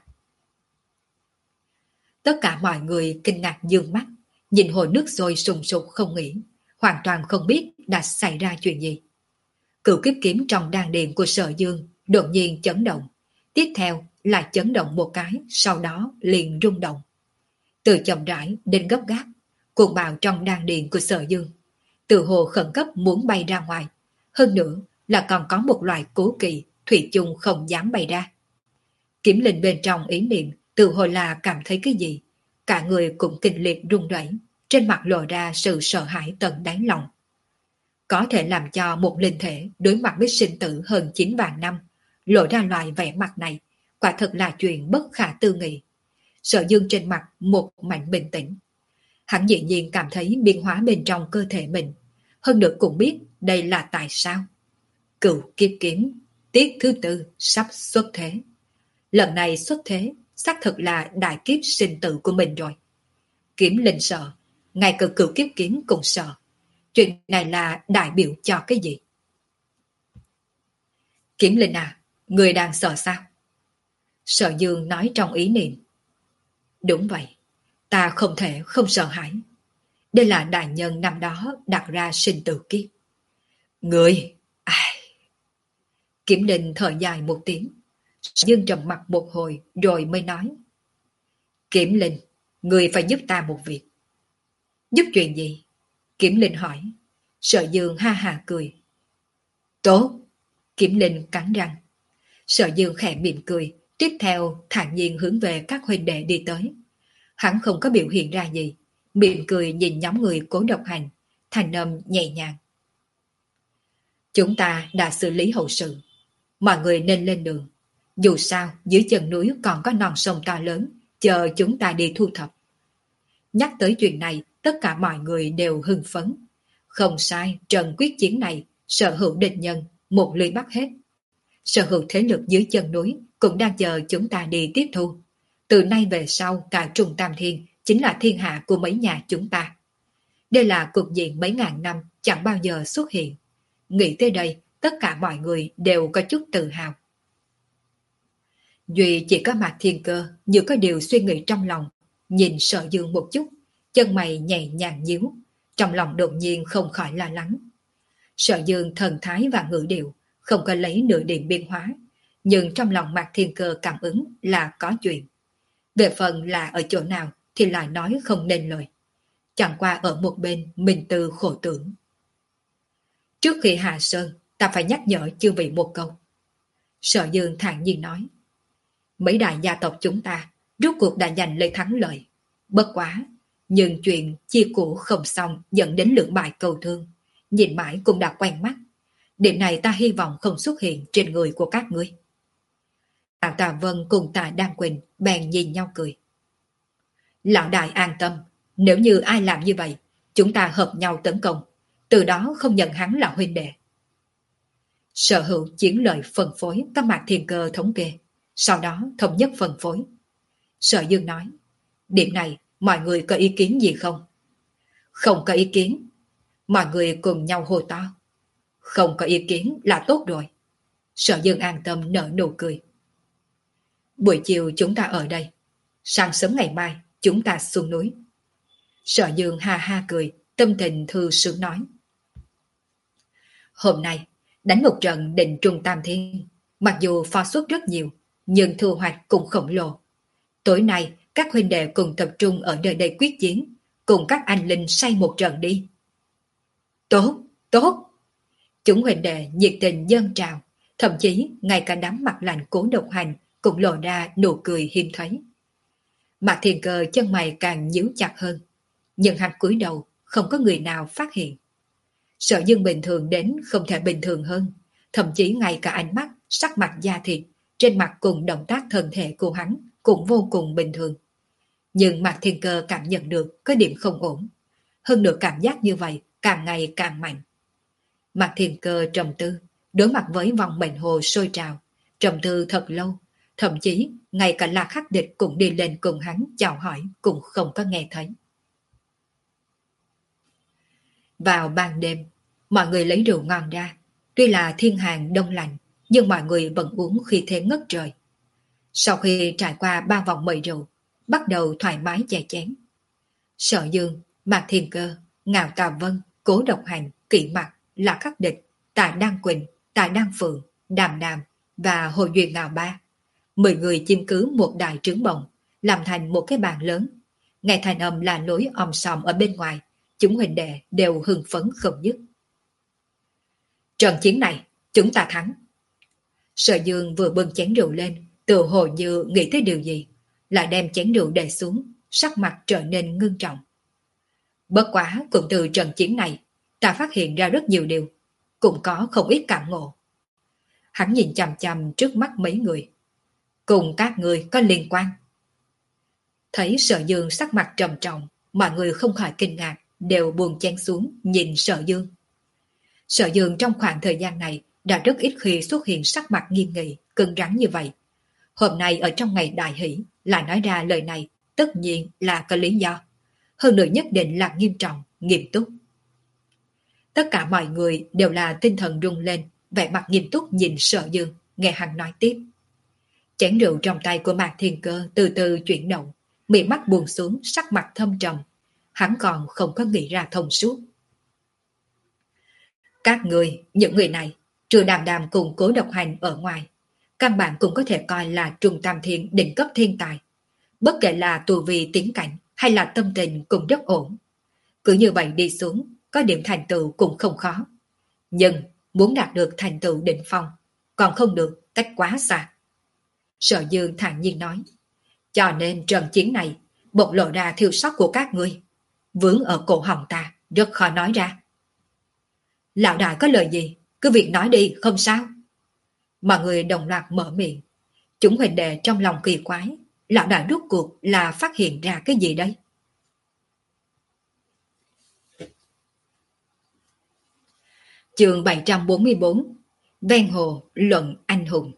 Tất cả mọi người kinh ngạc dương mắt, nhìn hồ nước sôi sùng sục không nghỉ, hoàn toàn không biết đã xảy ra chuyện gì. Cửu kiếp kiếm trong đan điền của Sở Dương đột nhiên chấn động, tiếp theo lại chấn động một cái, sau đó liền rung động. Từ chậm rãi đến gấp gáp, cuồng bạo trong đan điền của Sở Dương, từ hồ khẩn cấp muốn bay ra ngoài, hơn nữa là còn có một loại cố kỵ thủy chung không dám bay ra. Kiếm linh bên trong ý niệm từ hồi là cảm thấy cái gì, cả người cũng kinh liệt run rẩy, trên mặt lộ ra sự sợ hãi tận đáy lòng. Có thể làm cho một linh thể đối mặt với sinh tử hơn chín vạn năm, lộ ra loại vẻ mặt này, quả thật là chuyện bất khả tư nghị. Sở Dương trên mặt một mảnh bình tĩnh. Hắn dĩ nhiên cảm thấy biến hóa bên trong cơ thể mình, hơn nữa cũng biết đây là tại sao. Cửu kiếp kiếm, tiết thứ tư sắp xuất thế. Lần này xuất thế, xác thực là đại kiếp sinh tử của mình rồi. Kiếm linh sợ, ngay cả cửu kiếp kiếm cũng sợ. Chuyện này là đại biểu cho cái gì? Kiếm linh à, người đang sợ sao? Sở Dương nói trong ý niệm. Đúng vậy, ta không thể không sợ hãi. Đây là đại nhân năm đó đặt ra sinh tử kiếp. Người, ai? Kiếm linh thở dài một tiếng. Sở Dương trầm mặt một hồi rồi mới nói. Kiếm linh, người phải giúp ta một việc. Giúp chuyện gì? Kiếm linh hỏi. Sở Dương ha hà cười. Tốt. Kiếm linh cắn răng. Sở Dương khẽ mỉm cười, tiếp theo thản nhiên hướng về các huynh đệ đi tới. Hắn không có biểu hiện ra gì, mỉm cười nhìn nhóm người Cố Độc Hành, thành âm nhẹ nhàng. Chúng ta đã xử lý hậu sự, mọi người nên lên đường. Dù sao, dưới chân núi còn có non sông to lớn, chờ chúng ta đi thu thập. Nhắc tới chuyện này, tất cả mọi người đều hưng phấn. Không sai, trận quyết chiến này, sở hữu địch nhân, một lưới bắt hết. Sở hữu thế lực dưới chân núi cũng đang chờ chúng ta đi tiếp thu. Từ nay về sau, cả Trung Tam Thiên chính là thiên hạ của mấy nhà chúng ta. Đây là cục diện mấy ngàn năm chẳng bao giờ xuất hiện. Nghĩ tới đây, tất cả mọi người đều có chút tự hào. Duy chỉ có Mạc Thiên Cơ như có điều suy nghĩ trong lòng, nhìn Sở Dương một chút, chân mày nhẹ nhàng nhíu, trong lòng đột nhiên không khỏi lo lắng. Sở Dương thần thái và ngữ điệu không có lấy nửa điểm biến hóa, nhưng trong lòng Mạc Thiên Cơ cảm ứng là có chuyện. Về phần là ở chỗ nào thì lại nói không nên lời. Chẳng qua ở một bên mình từ khổ tưởng. Trước khi hạ sơn, ta phải nhắc nhở chư vị một câu. Sở Dương thản nhiên nói. Mấy đại gia tộc chúng ta rốt cuộc đã giành lấy thắng lợi. Bất quá, nhưng chuyện chia của không xong dẫn đến lưỡng bại cầu thương. Nhìn mãi cũng đã quen mắt. Điểm này ta hy vọng không xuất hiện trên người của các ngươi. Tạ Tà Vân cùng Tạ Đam Quỳnh bèn nhìn nhau cười. Lão đại an tâm, nếu như ai làm như vậy, chúng ta hợp nhau tấn công, từ đó không nhận hắn là huynh đệ. Sở hữu chiến lợi phân phối các Mạc Thiên Cơ thống kê, sau đó thống nhất phân phối. Sở Dương nói, điểm này mọi người có ý kiến gì không? Không có ý kiến. Mọi người cùng nhau hô to. Không có ý kiến là tốt rồi. Sở Dương an tâm nở nụ cười. Buổi chiều chúng ta ở đây. Sáng sớm ngày mai chúng ta xuống núi. Sở Dương ha ha cười, tâm tình thư sướng nói. Hôm nay, đánh một trận định Trung Tam Thiên. Mặc dù pha suất rất nhiều, nhưng thu hoạch cũng khổng lồ. Tối nay, các huynh đệ cùng tập trung ở nơi đây quyết chiến, cùng các anh linh say một trận đi. Tốt, tốt! Chúng huynh đệ nhiệt tình dâng trào, thậm chí ngay cả đám mặt lạnh Cố Độc Hành cũng lộ ra nụ cười hiếm thấy. Mạc Thiên Cơ chân mày càng nhíu chặt hơn, nhưng hắn cúi đầu không có người nào phát hiện. Sở Dương bình thường đến không thể bình thường hơn, thậm chí ngay cả ánh mắt, sắc mặt da thịt, trên mặt cùng động tác thân thể của hắn cũng vô cùng bình thường. Nhưng Mạc Thiên Cơ cảm nhận được có điểm không ổn. Hơn nữa cảm giác như vậy càng ngày càng mạnh. Mạc Thiên Cơ trầm tư, đối mặt với vòng mệnh hồ sôi trào, trầm tư thật lâu, thậm chí ngay cả Lạc Khắc Địch cũng đi lên cùng hắn chào hỏi cũng không có nghe thấy. Vào ban đêm, mọi người lấy rượu ngon ra, tuy là thiên hàng đông lạnh, nhưng mọi người vẫn uống khi thế ngất trời. Sau khi trải qua ba vòng mời rượu, bắt đầu thoải mái chè chén. Sở Dương, Mạc Thiên Cơ, Ngạo Tà Vân, Cố Độc Hành, Kỵ Mặc, Lạc Khắc Địch, Tạ Đăng Quỳnh, Tạ Đăng Phượng, Đàm Đàm và Hồ Duyên Ngạo Ba. Mười người chiếm cứ một đài trướng bồng, làm thành một cái bàn lớn. Nghe thành âm là lối om sòm ở bên ngoài, chúng huynh đệ đều hưng phấn không dứt. Trận chiến này, chúng ta thắng. Sở Dương vừa bưng chén rượu lên, tự hồ như nghĩ tới điều gì, lại đem chén rượu để xuống, sắc mặt trở nên ngưng trọng. Bất quá cũng từ trận chiến này, ta phát hiện ra rất nhiều điều, cũng có không ít cảm ngộ. Hắn nhìn chằm chằm trước mắt mấy người. Cùng các người có liên quan. Thấy Sở Dương sắc mặt trầm trọng, mọi người không khỏi kinh ngạc, đều buông chén xuống nhìn Sở Dương. Sở Dương trong khoảng thời gian này đã rất ít khi xuất hiện sắc mặt nghiêm nghị, cứng rắn như vậy. Hôm nay ở trong ngày đại hỷ lại nói ra lời này, tất nhiên là có lý do. Hơn nữa nhất định là nghiêm trọng, nghiêm túc. Tất cả mọi người đều là tinh thần rung lên, vẻ mặt nghiêm túc nhìn Sở Dương, nghe hắn nói tiếp. Chén rượu trong tay của Mạc Thiên Cơ từ từ chuyển động, mí mắt buông xuống, sắc mặt thâm trầm. Hắn còn không có nghĩ ra thông suốt. Các người, những người này, trừ Đàm Đàm cùng Cố Độc Hành ở ngoài, căn bản cũng có thể coi là trung tam thiên đỉnh cấp thiên tài. Bất kể là tu vi tiến cảnh hay là tâm tình cũng rất ổn. Cứ như vậy đi xuống, có điểm thành tựu cũng không khó. Nhưng muốn đạt được thành tựu đỉnh phong, còn không được, cách quá xa. Sở Dương thản nhiên nói. Cho nên trận chiến này, bộc lộ ra thiếu sót của các ngươi, vướng ở cổ họng ta, rất khó nói ra. Lão đại có lời gì, cứ việc nói đi, không sao. Mọi người đồng loạt mở miệng. Chúng huỳnh đệ trong lòng kỳ quái, lão đại rút cuộc là phát hiện ra cái gì đây? Chương bảy trăm bốn mươi bốn. Ven hồ luận anh hùng.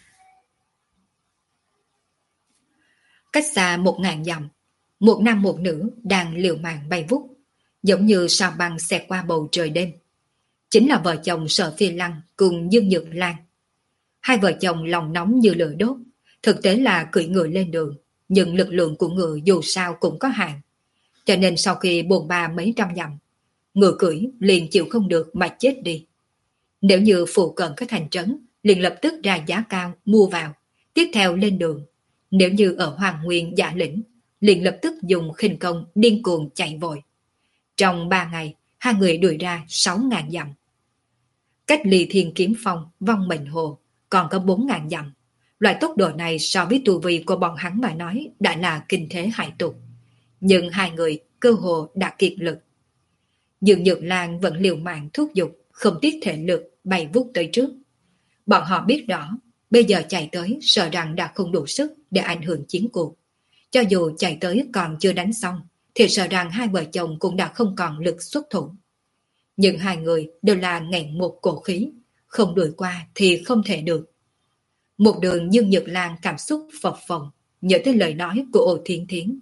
Cách xa một ngàn dặm, một nam một nữ đang liều mạng bay vút, giống như sao băng xẹt qua bầu trời đêm. Chính là vợ chồng Sở Phi Lăng cùng Dương Nhược Lan. Hai vợ chồng lòng nóng như lửa đốt, thực tế là cưỡi ngựa lên đường, nhưng lực lượng của ngựa dù sao cũng có hạn. Cho nên sau khi bồn ba mấy trăm dặm, ngựa cưỡi liền chịu không được mà chết đi. Nếu như phụ cận cái thành trấn, liền lập tức ra giá cao mua vào, tiếp theo lên đường. Nếu như ở Hoàng Nguyên Giả Lĩnh, liền lập tức dùng khinh công điên cuồng chạy vội. Trong ba ngày, hai người đuổi ra sáu ngàn dặm. Cách ly Thiên Kiếm Phong, Vong Mệnh Hồ, còn có bốn ngàn dặm. Loại tốc độ này so với tu vi của bọn hắn mà nói đã là kinh thế hải tục. Nhưng hai người cơ hồ đã kiệt lực. Dương Nhược Lan vẫn liều mạng thúc giục, không tiếc thể lực bay vút tới trước. Bọn họ biết rõ, bây giờ chạy tới sợ rằng đã không đủ sức để ảnh hưởng chiến cuộc. Cho dù chạy tới còn chưa đánh xong, thì sợ rằng hai vợ chồng cũng đã không còn lực xuất thủ. Nhưng hai người đều là nghẹn một cổ khí, không đuổi qua thì không thể được. Một đường Dương Nhược Lan cảm xúc phập phồng, nhớ tới lời nói của Ô Thiên Thiến.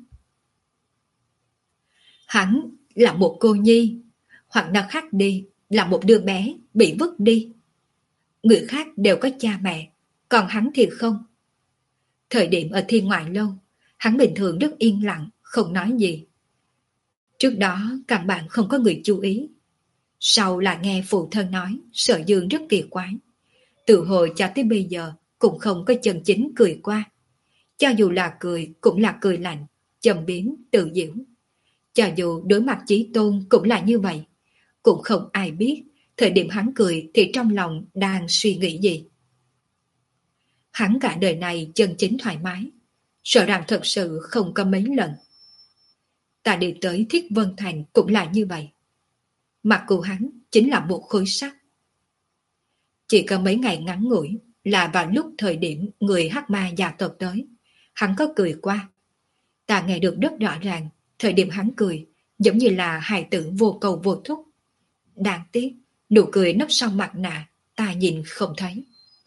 Hắn là một cô nhi, hoặc nói khác đi là một đứa bé bị vứt đi. Người khác đều có cha mẹ, còn hắn thì không. Thời điểm ở Thiên Ngoại Lâu, hắn bình thường rất yên lặng, không nói gì. Trước đó căn bản không có người chú ý. Sau là nghe phụ thân nói, Sở Dương rất kỳ quái. Từ hồi cho tới bây giờ cũng không có chân chính cười qua. Cho dù là cười cũng là cười lạnh, châm biếm, tự giễu. Cho dù đối mặt Chí Tôn cũng là như vậy. Cũng không ai biết thời điểm hắn cười thì trong lòng đang suy nghĩ gì. Hắn cả đời này chân chính thoải mái, sợ rằng thật sự không có mấy lần. Ta đi tới Thiết Vân Thành cũng là như vậy. Mặt của hắn chính là một khối sắt. Chỉ có mấy ngày ngắn ngủi là vào lúc thời điểm người hắc ma gia tộc tới, hắn có cười qua. Ta nghe được rất rõ ràng, thời điểm hắn cười, giống như là hài tử vô cầu vô thúc. Đáng tiếc, nụ cười nấp sau mặt nạ, ta nhìn không thấy.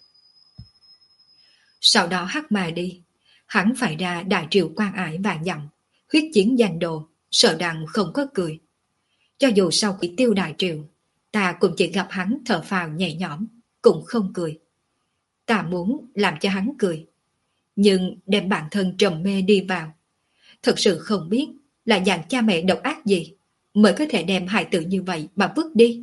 Sau đó hắc ma đi, hắn phải ra đại triều quan ải vạn dặm, huyết chiến giành đồ, sợ rằng không có cười. Cho dù sau khi tiêu đại triều, ta cũng chỉ gặp hắn thở phào nhẹ nhõm, cũng không cười. Ta muốn làm cho hắn cười, nhưng đem bản thân trầm mê đi vào. Thật sự không biết là dạng cha mẹ độc ác gì mới có thể đem hài tử như vậy mà vứt đi.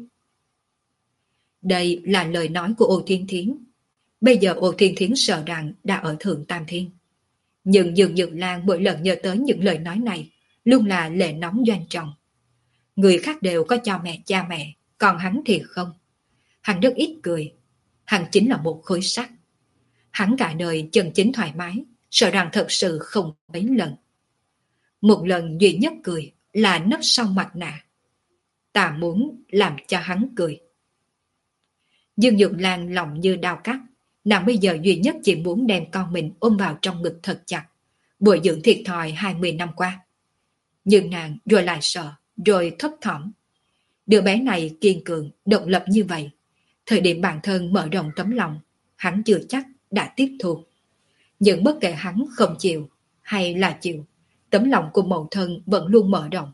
Đây là lời nói của Ô Thiên Thiến. Bây giờ Ô Thiên Thiến sợ rằng đã ở Thượng Tam Thiên. Nhưng Dương Nhược Lan mỗi lần nhớ tới những lời nói này, luôn là lệ nóng doanh trọng. Người khác đều có cho mẹ cha mẹ, còn hắn thì không. Hắn rất ít cười. Hắn chính là một khối sắt. Hắn cả đời chân chính thoải mái, sợ rằng thật sự không mấy lần. Một lần duy nhất cười là nấp sau mặt nạ. Ta muốn làm cho hắn cười. Dương Nhược Lan lòng như đau cắt. Nàng bây giờ duy nhất chỉ muốn đem con mình ôm vào trong ngực thật chặt, bồi dưỡng thiệt thòi hai mươi năm qua. Nhưng nàng rồi lại sợ, rồi thấp thỏm. Đứa bé này kiên cường, độc lập như vậy. Thời điểm bản thân mở rộng tấm lòng, hắn chưa chắc đã tiếp thu. Nhưng bất kể hắn không chịu hay là chịu, tấm lòng của mẫu thân vẫn luôn mở rộng.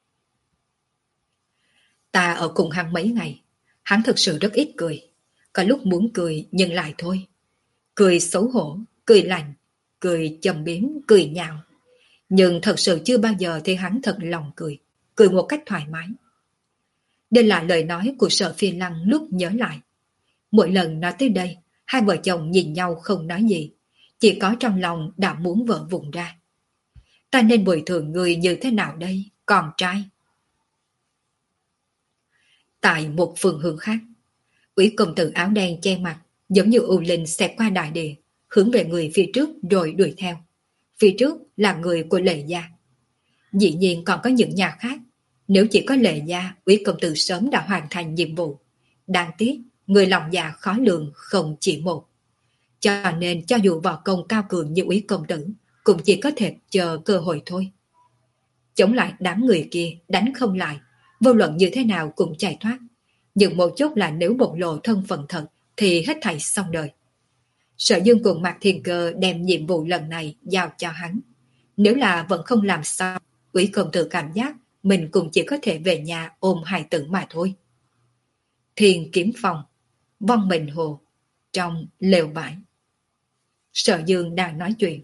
Ta ở cùng hắn mấy ngày, hắn thực sự rất ít cười. Có lúc muốn cười nhưng lại thôi. Cười xấu hổ, cười lạnh, cười châm biếm, cười nhạo. Nhưng thật sự chưa bao giờ thấy hắn thật lòng cười, cười một cách thoải mái. Đây là lời nói của Sở Phi Lăng lúc nhớ lại. Mỗi lần nói tới đây, hai vợ chồng nhìn nhau không nói gì, chỉ có trong lòng đã muốn vỡ vụn ra. Ta nên bồi thường người như thế nào đây, con trai? Tại một phường hướng khác, Úy công tử áo đen che mặt, giống như u linh xẹt qua đại địa, hướng về người phía trước rồi đuổi theo. Phía trước là người của Lệ gia. Dĩ nhiên còn có những nhà khác. Nếu chỉ có Lệ gia, Úy công tử sớm đã hoàn thành nhiệm vụ. Đáng tiếc, người lòng dạ khó lường không chỉ một. Cho nên cho dù võ công cao cường như Úy công tử, cũng chỉ có thể chờ cơ hội thôi. Chống lại đám người kia, đánh không lại, vô luận như thế nào cũng chạy thoát. Nhưng một chút là nếu bộc lộ thân phận thật thì hết thảy xong đời. Sở Dương cùng Mạc Thiên Cơ đem nhiệm vụ lần này giao cho hắn. Nếu là vẫn không làm sao, Úy công tử cảm giác mình cũng chỉ có thể về nhà ôm hài tử mà thôi. Thiên Kiếm Phòng, Vong Mình Hồ, trong lều bãi. Sở Dương đang nói chuyện.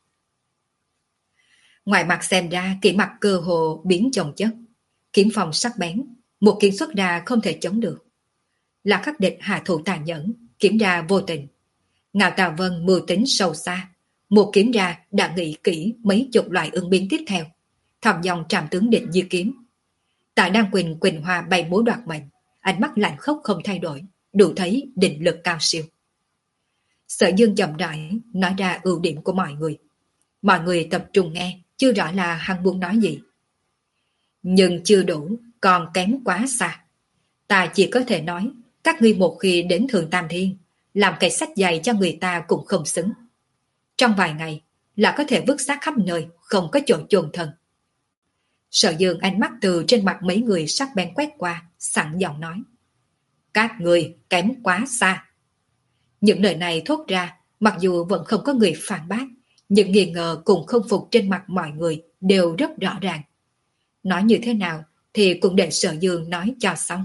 Ngoài mặt xem ra kỹ mặt cơ hồ biến chồng chất. Kiếm phòng sắc bén, một kiếm xuất ra không thể chống được. Là khắc địch hạ thủ tàn nhẫn, kiếm ra vô tình. Ngạo Tào Vân mưu tính sâu xa, một kiếm ra đã nghĩ kỹ mấy chục loại ứng biến tiếp theo, thầm dòng trảm tướng định như kiếm. Tại Đan Quỳnh Quỳnh Hoa bay múa đoạt mệnh, ánh mắt lạnh khốc không thay đổi, đủ thấy định lực cao siêu. Sở Dương chậm rãi nói ra ưu điểm của mọi người. Mọi người tập trung nghe, chưa rõ là hắn muốn nói gì. Nhưng chưa đủ, còn kém quá xa. Ta chỉ có thể nói, các ngươi một khi đến Thượng Tam Thiên, làm cây sách dày cho người ta cũng không xứng. Trong vài ngày, là có thể vứt xác khắp nơi, không có chỗ chôn thân. Sở Dương ánh mắt từ trên mặt mấy người sắc bén quét qua, sẵn giọng nói. Các ngươi kém quá xa. Những lời này thốt ra, mặc dù vẫn không có người phản bác, nhưng nghi ngờ cùng không phục trên mặt mọi người đều rất rõ ràng. Nói như thế nào thì cũng để Sở Dương nói cho xong.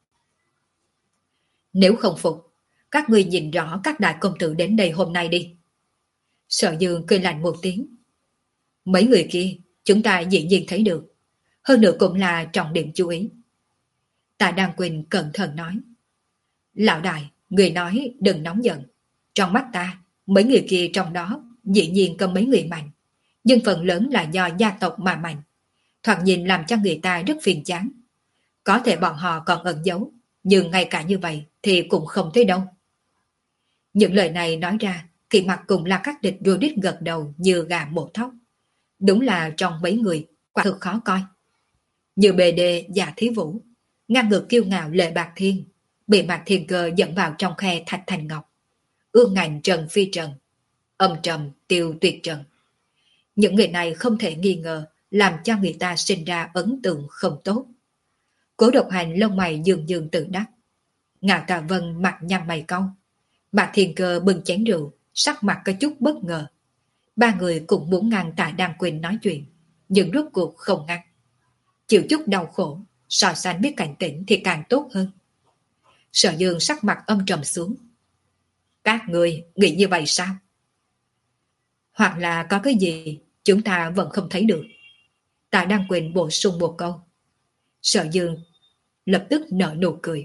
Nếu không phục, các ngươi nhìn rõ các đại công tử đến đây hôm nay đi. Sở Dương cười lạnh một tiếng. Mấy người kia chúng ta dĩ nhiên thấy được, hơn nữa cũng là trọng điểm chú ý. Tạ Đan Quỳnh cẩn thận nói. Lão đại, người nói đừng nóng giận. Trong mắt ta, mấy người kia trong đó dĩ nhiên có mấy người mạnh, nhưng phần lớn là do gia tộc mà mạnh. Thoạt nhìn làm cho người ta rất phiền chán. Có thể bọn họ còn ẩn giấu, nhưng ngay cả như vậy thì cũng không thấy đâu. Những lời này nói ra, kỳ mặt cùng là các địch rùa đít gật đầu như gà mổ thóc. Đúng là trong mấy người, quả thực khó coi. Như bề đề Dạ Thí Vũ, ngang ngược kiêu ngạo Lệ Bạc Thiên, bị Mạc Thiên Cơ dẫn vào trong khe Thạch Thành Ngọc. ương ngạnh Trần Phi Trần, âm trầm Tiêu Tuyệt Trần. Những người này không thể nghi ngờ làm cho người ta sinh ra ấn tượng không tốt. Cố Độc Hành lông mày dương dương tự đắc. Ngạo Tà Vân mặt nhăn mày cau. Mạc Thiên Cơ bưng chén rượu, sắc mặt có chút bất ngờ. Ba người cũng muốn ngăn Tạ Đăng Quỳnh nói chuyện, nhưng rốt cuộc không ngăn. Chịu chút đau khổ, so sánh biết cảnh tỉnh thì càng tốt hơn. Sở Dương sắc mặt âm trầm xuống. Các người nghĩ như vậy sao? Hoặc là có cái gì chúng ta vẫn không thấy được. Tạ Đăng Quỳnh bổ sung một câu. Sở Dương lập tức nở nụ cười.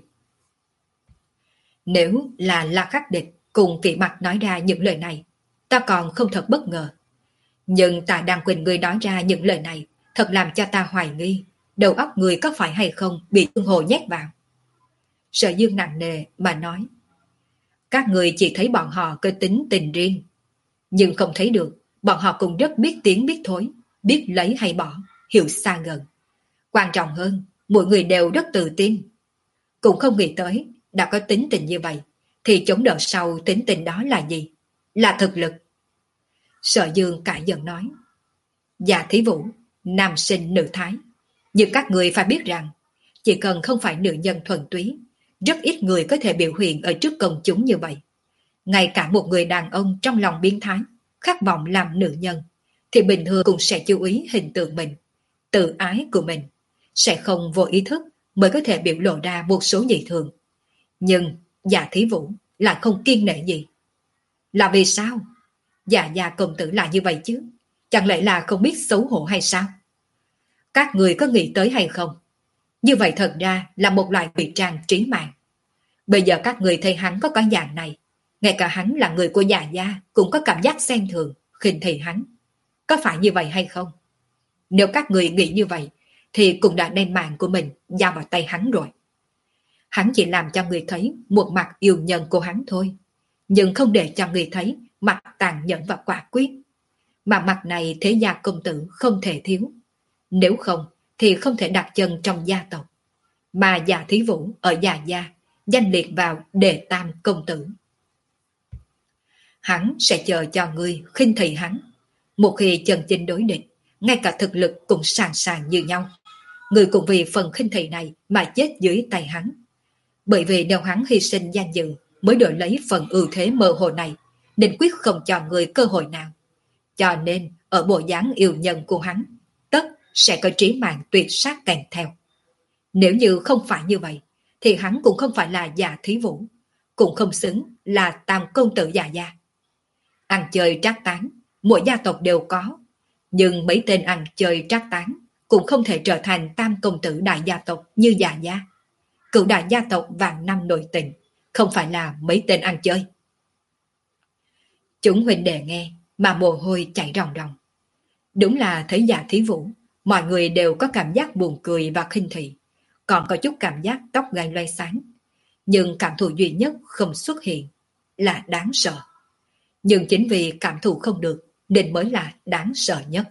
Nếu là La Khắc Địch cùng Kỷ Mặc nói ra những lời này, ta còn không thật bất ngờ. Nhưng Tạ Đăng Quỳnh người nói ra những lời này thật làm cho ta hoài nghi đầu óc người có phải hay không bị tương hồ nhét vào. Sở Dương nặng nề mà nói. Các người chỉ thấy bọn họ có tính tình riêng, nhưng không thấy được bọn họ cũng rất biết tiếng biết thối, biết lấy hay bỏ, hiểu xa gần. Quan trọng hơn, mỗi người đều rất tự tin. Cũng không nghĩ tới đã có tính tình như vậy thì chống đỡ sau tính tình đó là gì? Là thực lực. Sở Dương cãi giận nói. Dạ Thí Vũ, nam sinh nữ thái. Nhưng các người phải biết rằng chỉ cần không phải nữ nhân thuần túy, rất ít người có thể biểu hiện ở trước công chúng như vậy. Ngay cả một người đàn ông trong lòng biến thái, khát vọng làm nữ nhân, thì bình thường cũng sẽ chú ý hình tượng mình, tự ái của mình, sẽ không vô ý thức mới có thể biểu lộ ra một số dị thường. Nhưng Dạ Thí Vũ lại không kiêng nể gì. Là vì sao? Dạ Dạ công tử là như vậy chứ? Chẳng lẽ là không biết xấu hổ hay sao? Các người có nghĩ tới hay không? Như vậy thật ra là một loại ngụy trang trí mạng. Bây giờ các người thấy hắn có cái dạng này, ngay cả hắn là người của Dạ Gia cũng có cảm giác xem thường, khinh thị hắn. Có phải như vậy hay không? Nếu các người nghĩ như vậy, thì cũng đã đem mạng của mình giao vào tay hắn rồi. Hắn chỉ làm cho người thấy một mặt yêu nhân của hắn thôi, nhưng không để cho người thấy mặt tàn nhẫn và quả quyết. Mà mặt này thế gia công tử không thể thiếu. Nếu không, thì không thể đặt chân trong gia tộc. Mà Dạ Thí Vũ ở Dạ Gia danh liệt vào đề tam công tử. Hắn sẽ chờ cho ngươi khinh thị hắn. Một khi chân chính đối địch, ngay cả thực lực cũng sàng sàng như nhau. Ngươi cũng vì phần khinh thị này mà chết dưới tay hắn. Bởi vì nếu hắn hy sinh danh dự mới đổi lấy phần ưu thế mơ hồ này, nên quyết không cho người cơ hội nào. Cho nên ở bộ dáng yêu nhân của hắn, tất sẽ có trí mạng tuyệt sát kèm theo. Nếu như không phải như vậy, thì hắn cũng không phải là Dạ Thí Vũ, cũng không xứng là tam công tử Dạ Gia. Ăn chơi trác tán, mỗi gia tộc đều có, nhưng mấy tên ăn chơi trác tán cũng không thể trở thành tam công tử đại gia tộc như Dạ Gia. Cựu đại gia tộc vạn năm nội tình, không phải là mấy tên ăn chơi. Chúng huynh đệ nghe mà mồ hôi chảy ròng ròng. Đúng là thấy Dạ Thí Vũ, mọi người đều có cảm giác buồn cười và khinh thị, còn có chút cảm giác tóc gai loay sáng. Nhưng cảm thụ duy nhất không xuất hiện là đáng sợ. Nhưng chính vì cảm thụ không được nên mới là đáng sợ nhất.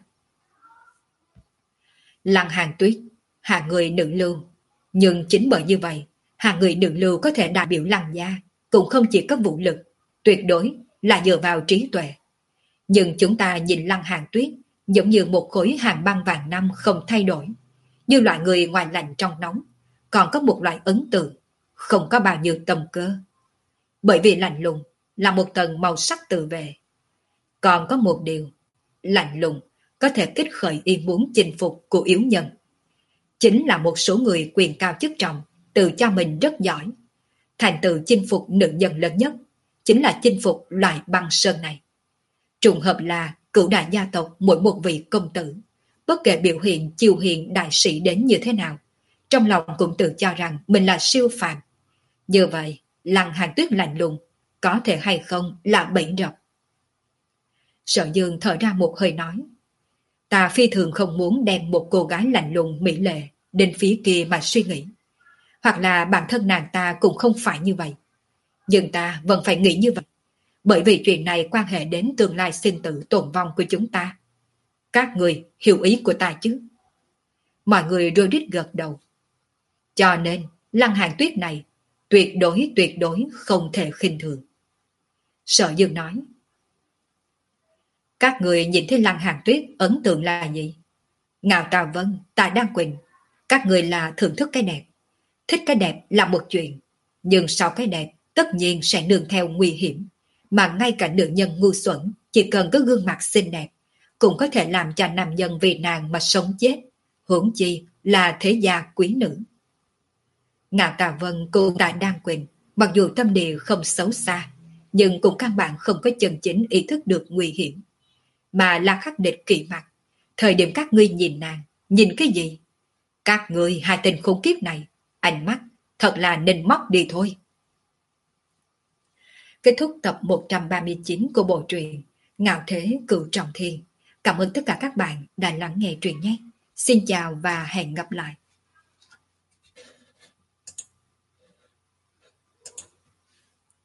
Lăng Hàn Tuyết, hạng người nữ lưu. Nhưng chính bởi như vậy, hạng người nữ lưu có thể đại biểu Lăng gia, cũng không chỉ có vũ lực, tuyệt đối là dựa vào trí tuệ. Nhưng chúng ta nhìn Lăng Hàn Tuyết giống như một khối hàn băng vàng năm không thay đổi, như loại người ngoài lạnh trong nóng, còn có một loại ấn tượng, không có bao nhiêu tâm cơ. Bởi vì lạnh lùng là một tầng màu sắc tự vệ. Còn có một điều, lạnh lùng có thể kích khởi ý muốn chinh phục của yếu nhân. Chính là một số người quyền cao chức trọng, tự cho mình rất giỏi. Thành tựu chinh phục nữ nhân lớn nhất, chính là chinh phục loại băng sơn này. Trùng hợp là cửu đại gia tộc mỗi một vị công tử, bất kể biểu hiện chiêu hiền đại sĩ đến như thế nào, trong lòng cũng tự cho rằng mình là siêu phàm. Như vậy, Lăng Hàn Tuyết lạnh lùng, có thể hay không là bẫy rập. Sở Dương thở ra một hơi nói, ta phi thường không muốn đem một cô gái lạnh lùng mỹ lệ đến phía kia mà suy nghĩ. Hoặc là bản thân nàng ta cũng không phải như vậy. Nhưng ta vẫn phải nghĩ như vậy, bởi vì chuyện này quan hệ đến tương lai sinh tử tồn vong của chúng ta. Các người hiểu ý của ta chứ? Mọi người rối rít gật đầu. Cho nên, Lăng Hàn Tuyết này tuyệt đối tuyệt đối không thể khinh thường. Sở Dương nói. Các người nhìn thấy Lăng Hàn Tuyết ấn tượng là gì? Ngạo Tà Vân, Tạ Đan Quỳnh, các người là thưởng thức cái đẹp. Thích cái đẹp là một chuyện, nhưng sau cái đẹp tất nhiên sẽ nương theo nguy hiểm. Mà ngay cả nữ nhân ngu xuẩn chỉ cần có gương mặt xinh đẹp cũng có thể làm cho nam nhân vì nàng mà sống chết, huống chi là thế gia quý nữ. Ngạo Tà Vân cùng Tạ Đan Quỳnh mặc dù tâm địa không xấu xa, nhưng cũng căn bản không có chân chính ý thức được nguy hiểm. Mà là khắc địch kỵ mặt. Thời điểm các ngươi nhìn nàng, nhìn cái gì? Các ngươi hai tên khốn kiếp này, ánh mắt thật là nên móc đi thôi. Kết thúc tập một trăm ba mươi chín của bộ truyện Ngạo Thế Cửu Trọng Thiên. Cảm ơn tất cả các bạn đã lắng nghe truyện nhé. Xin chào và hẹn gặp lại.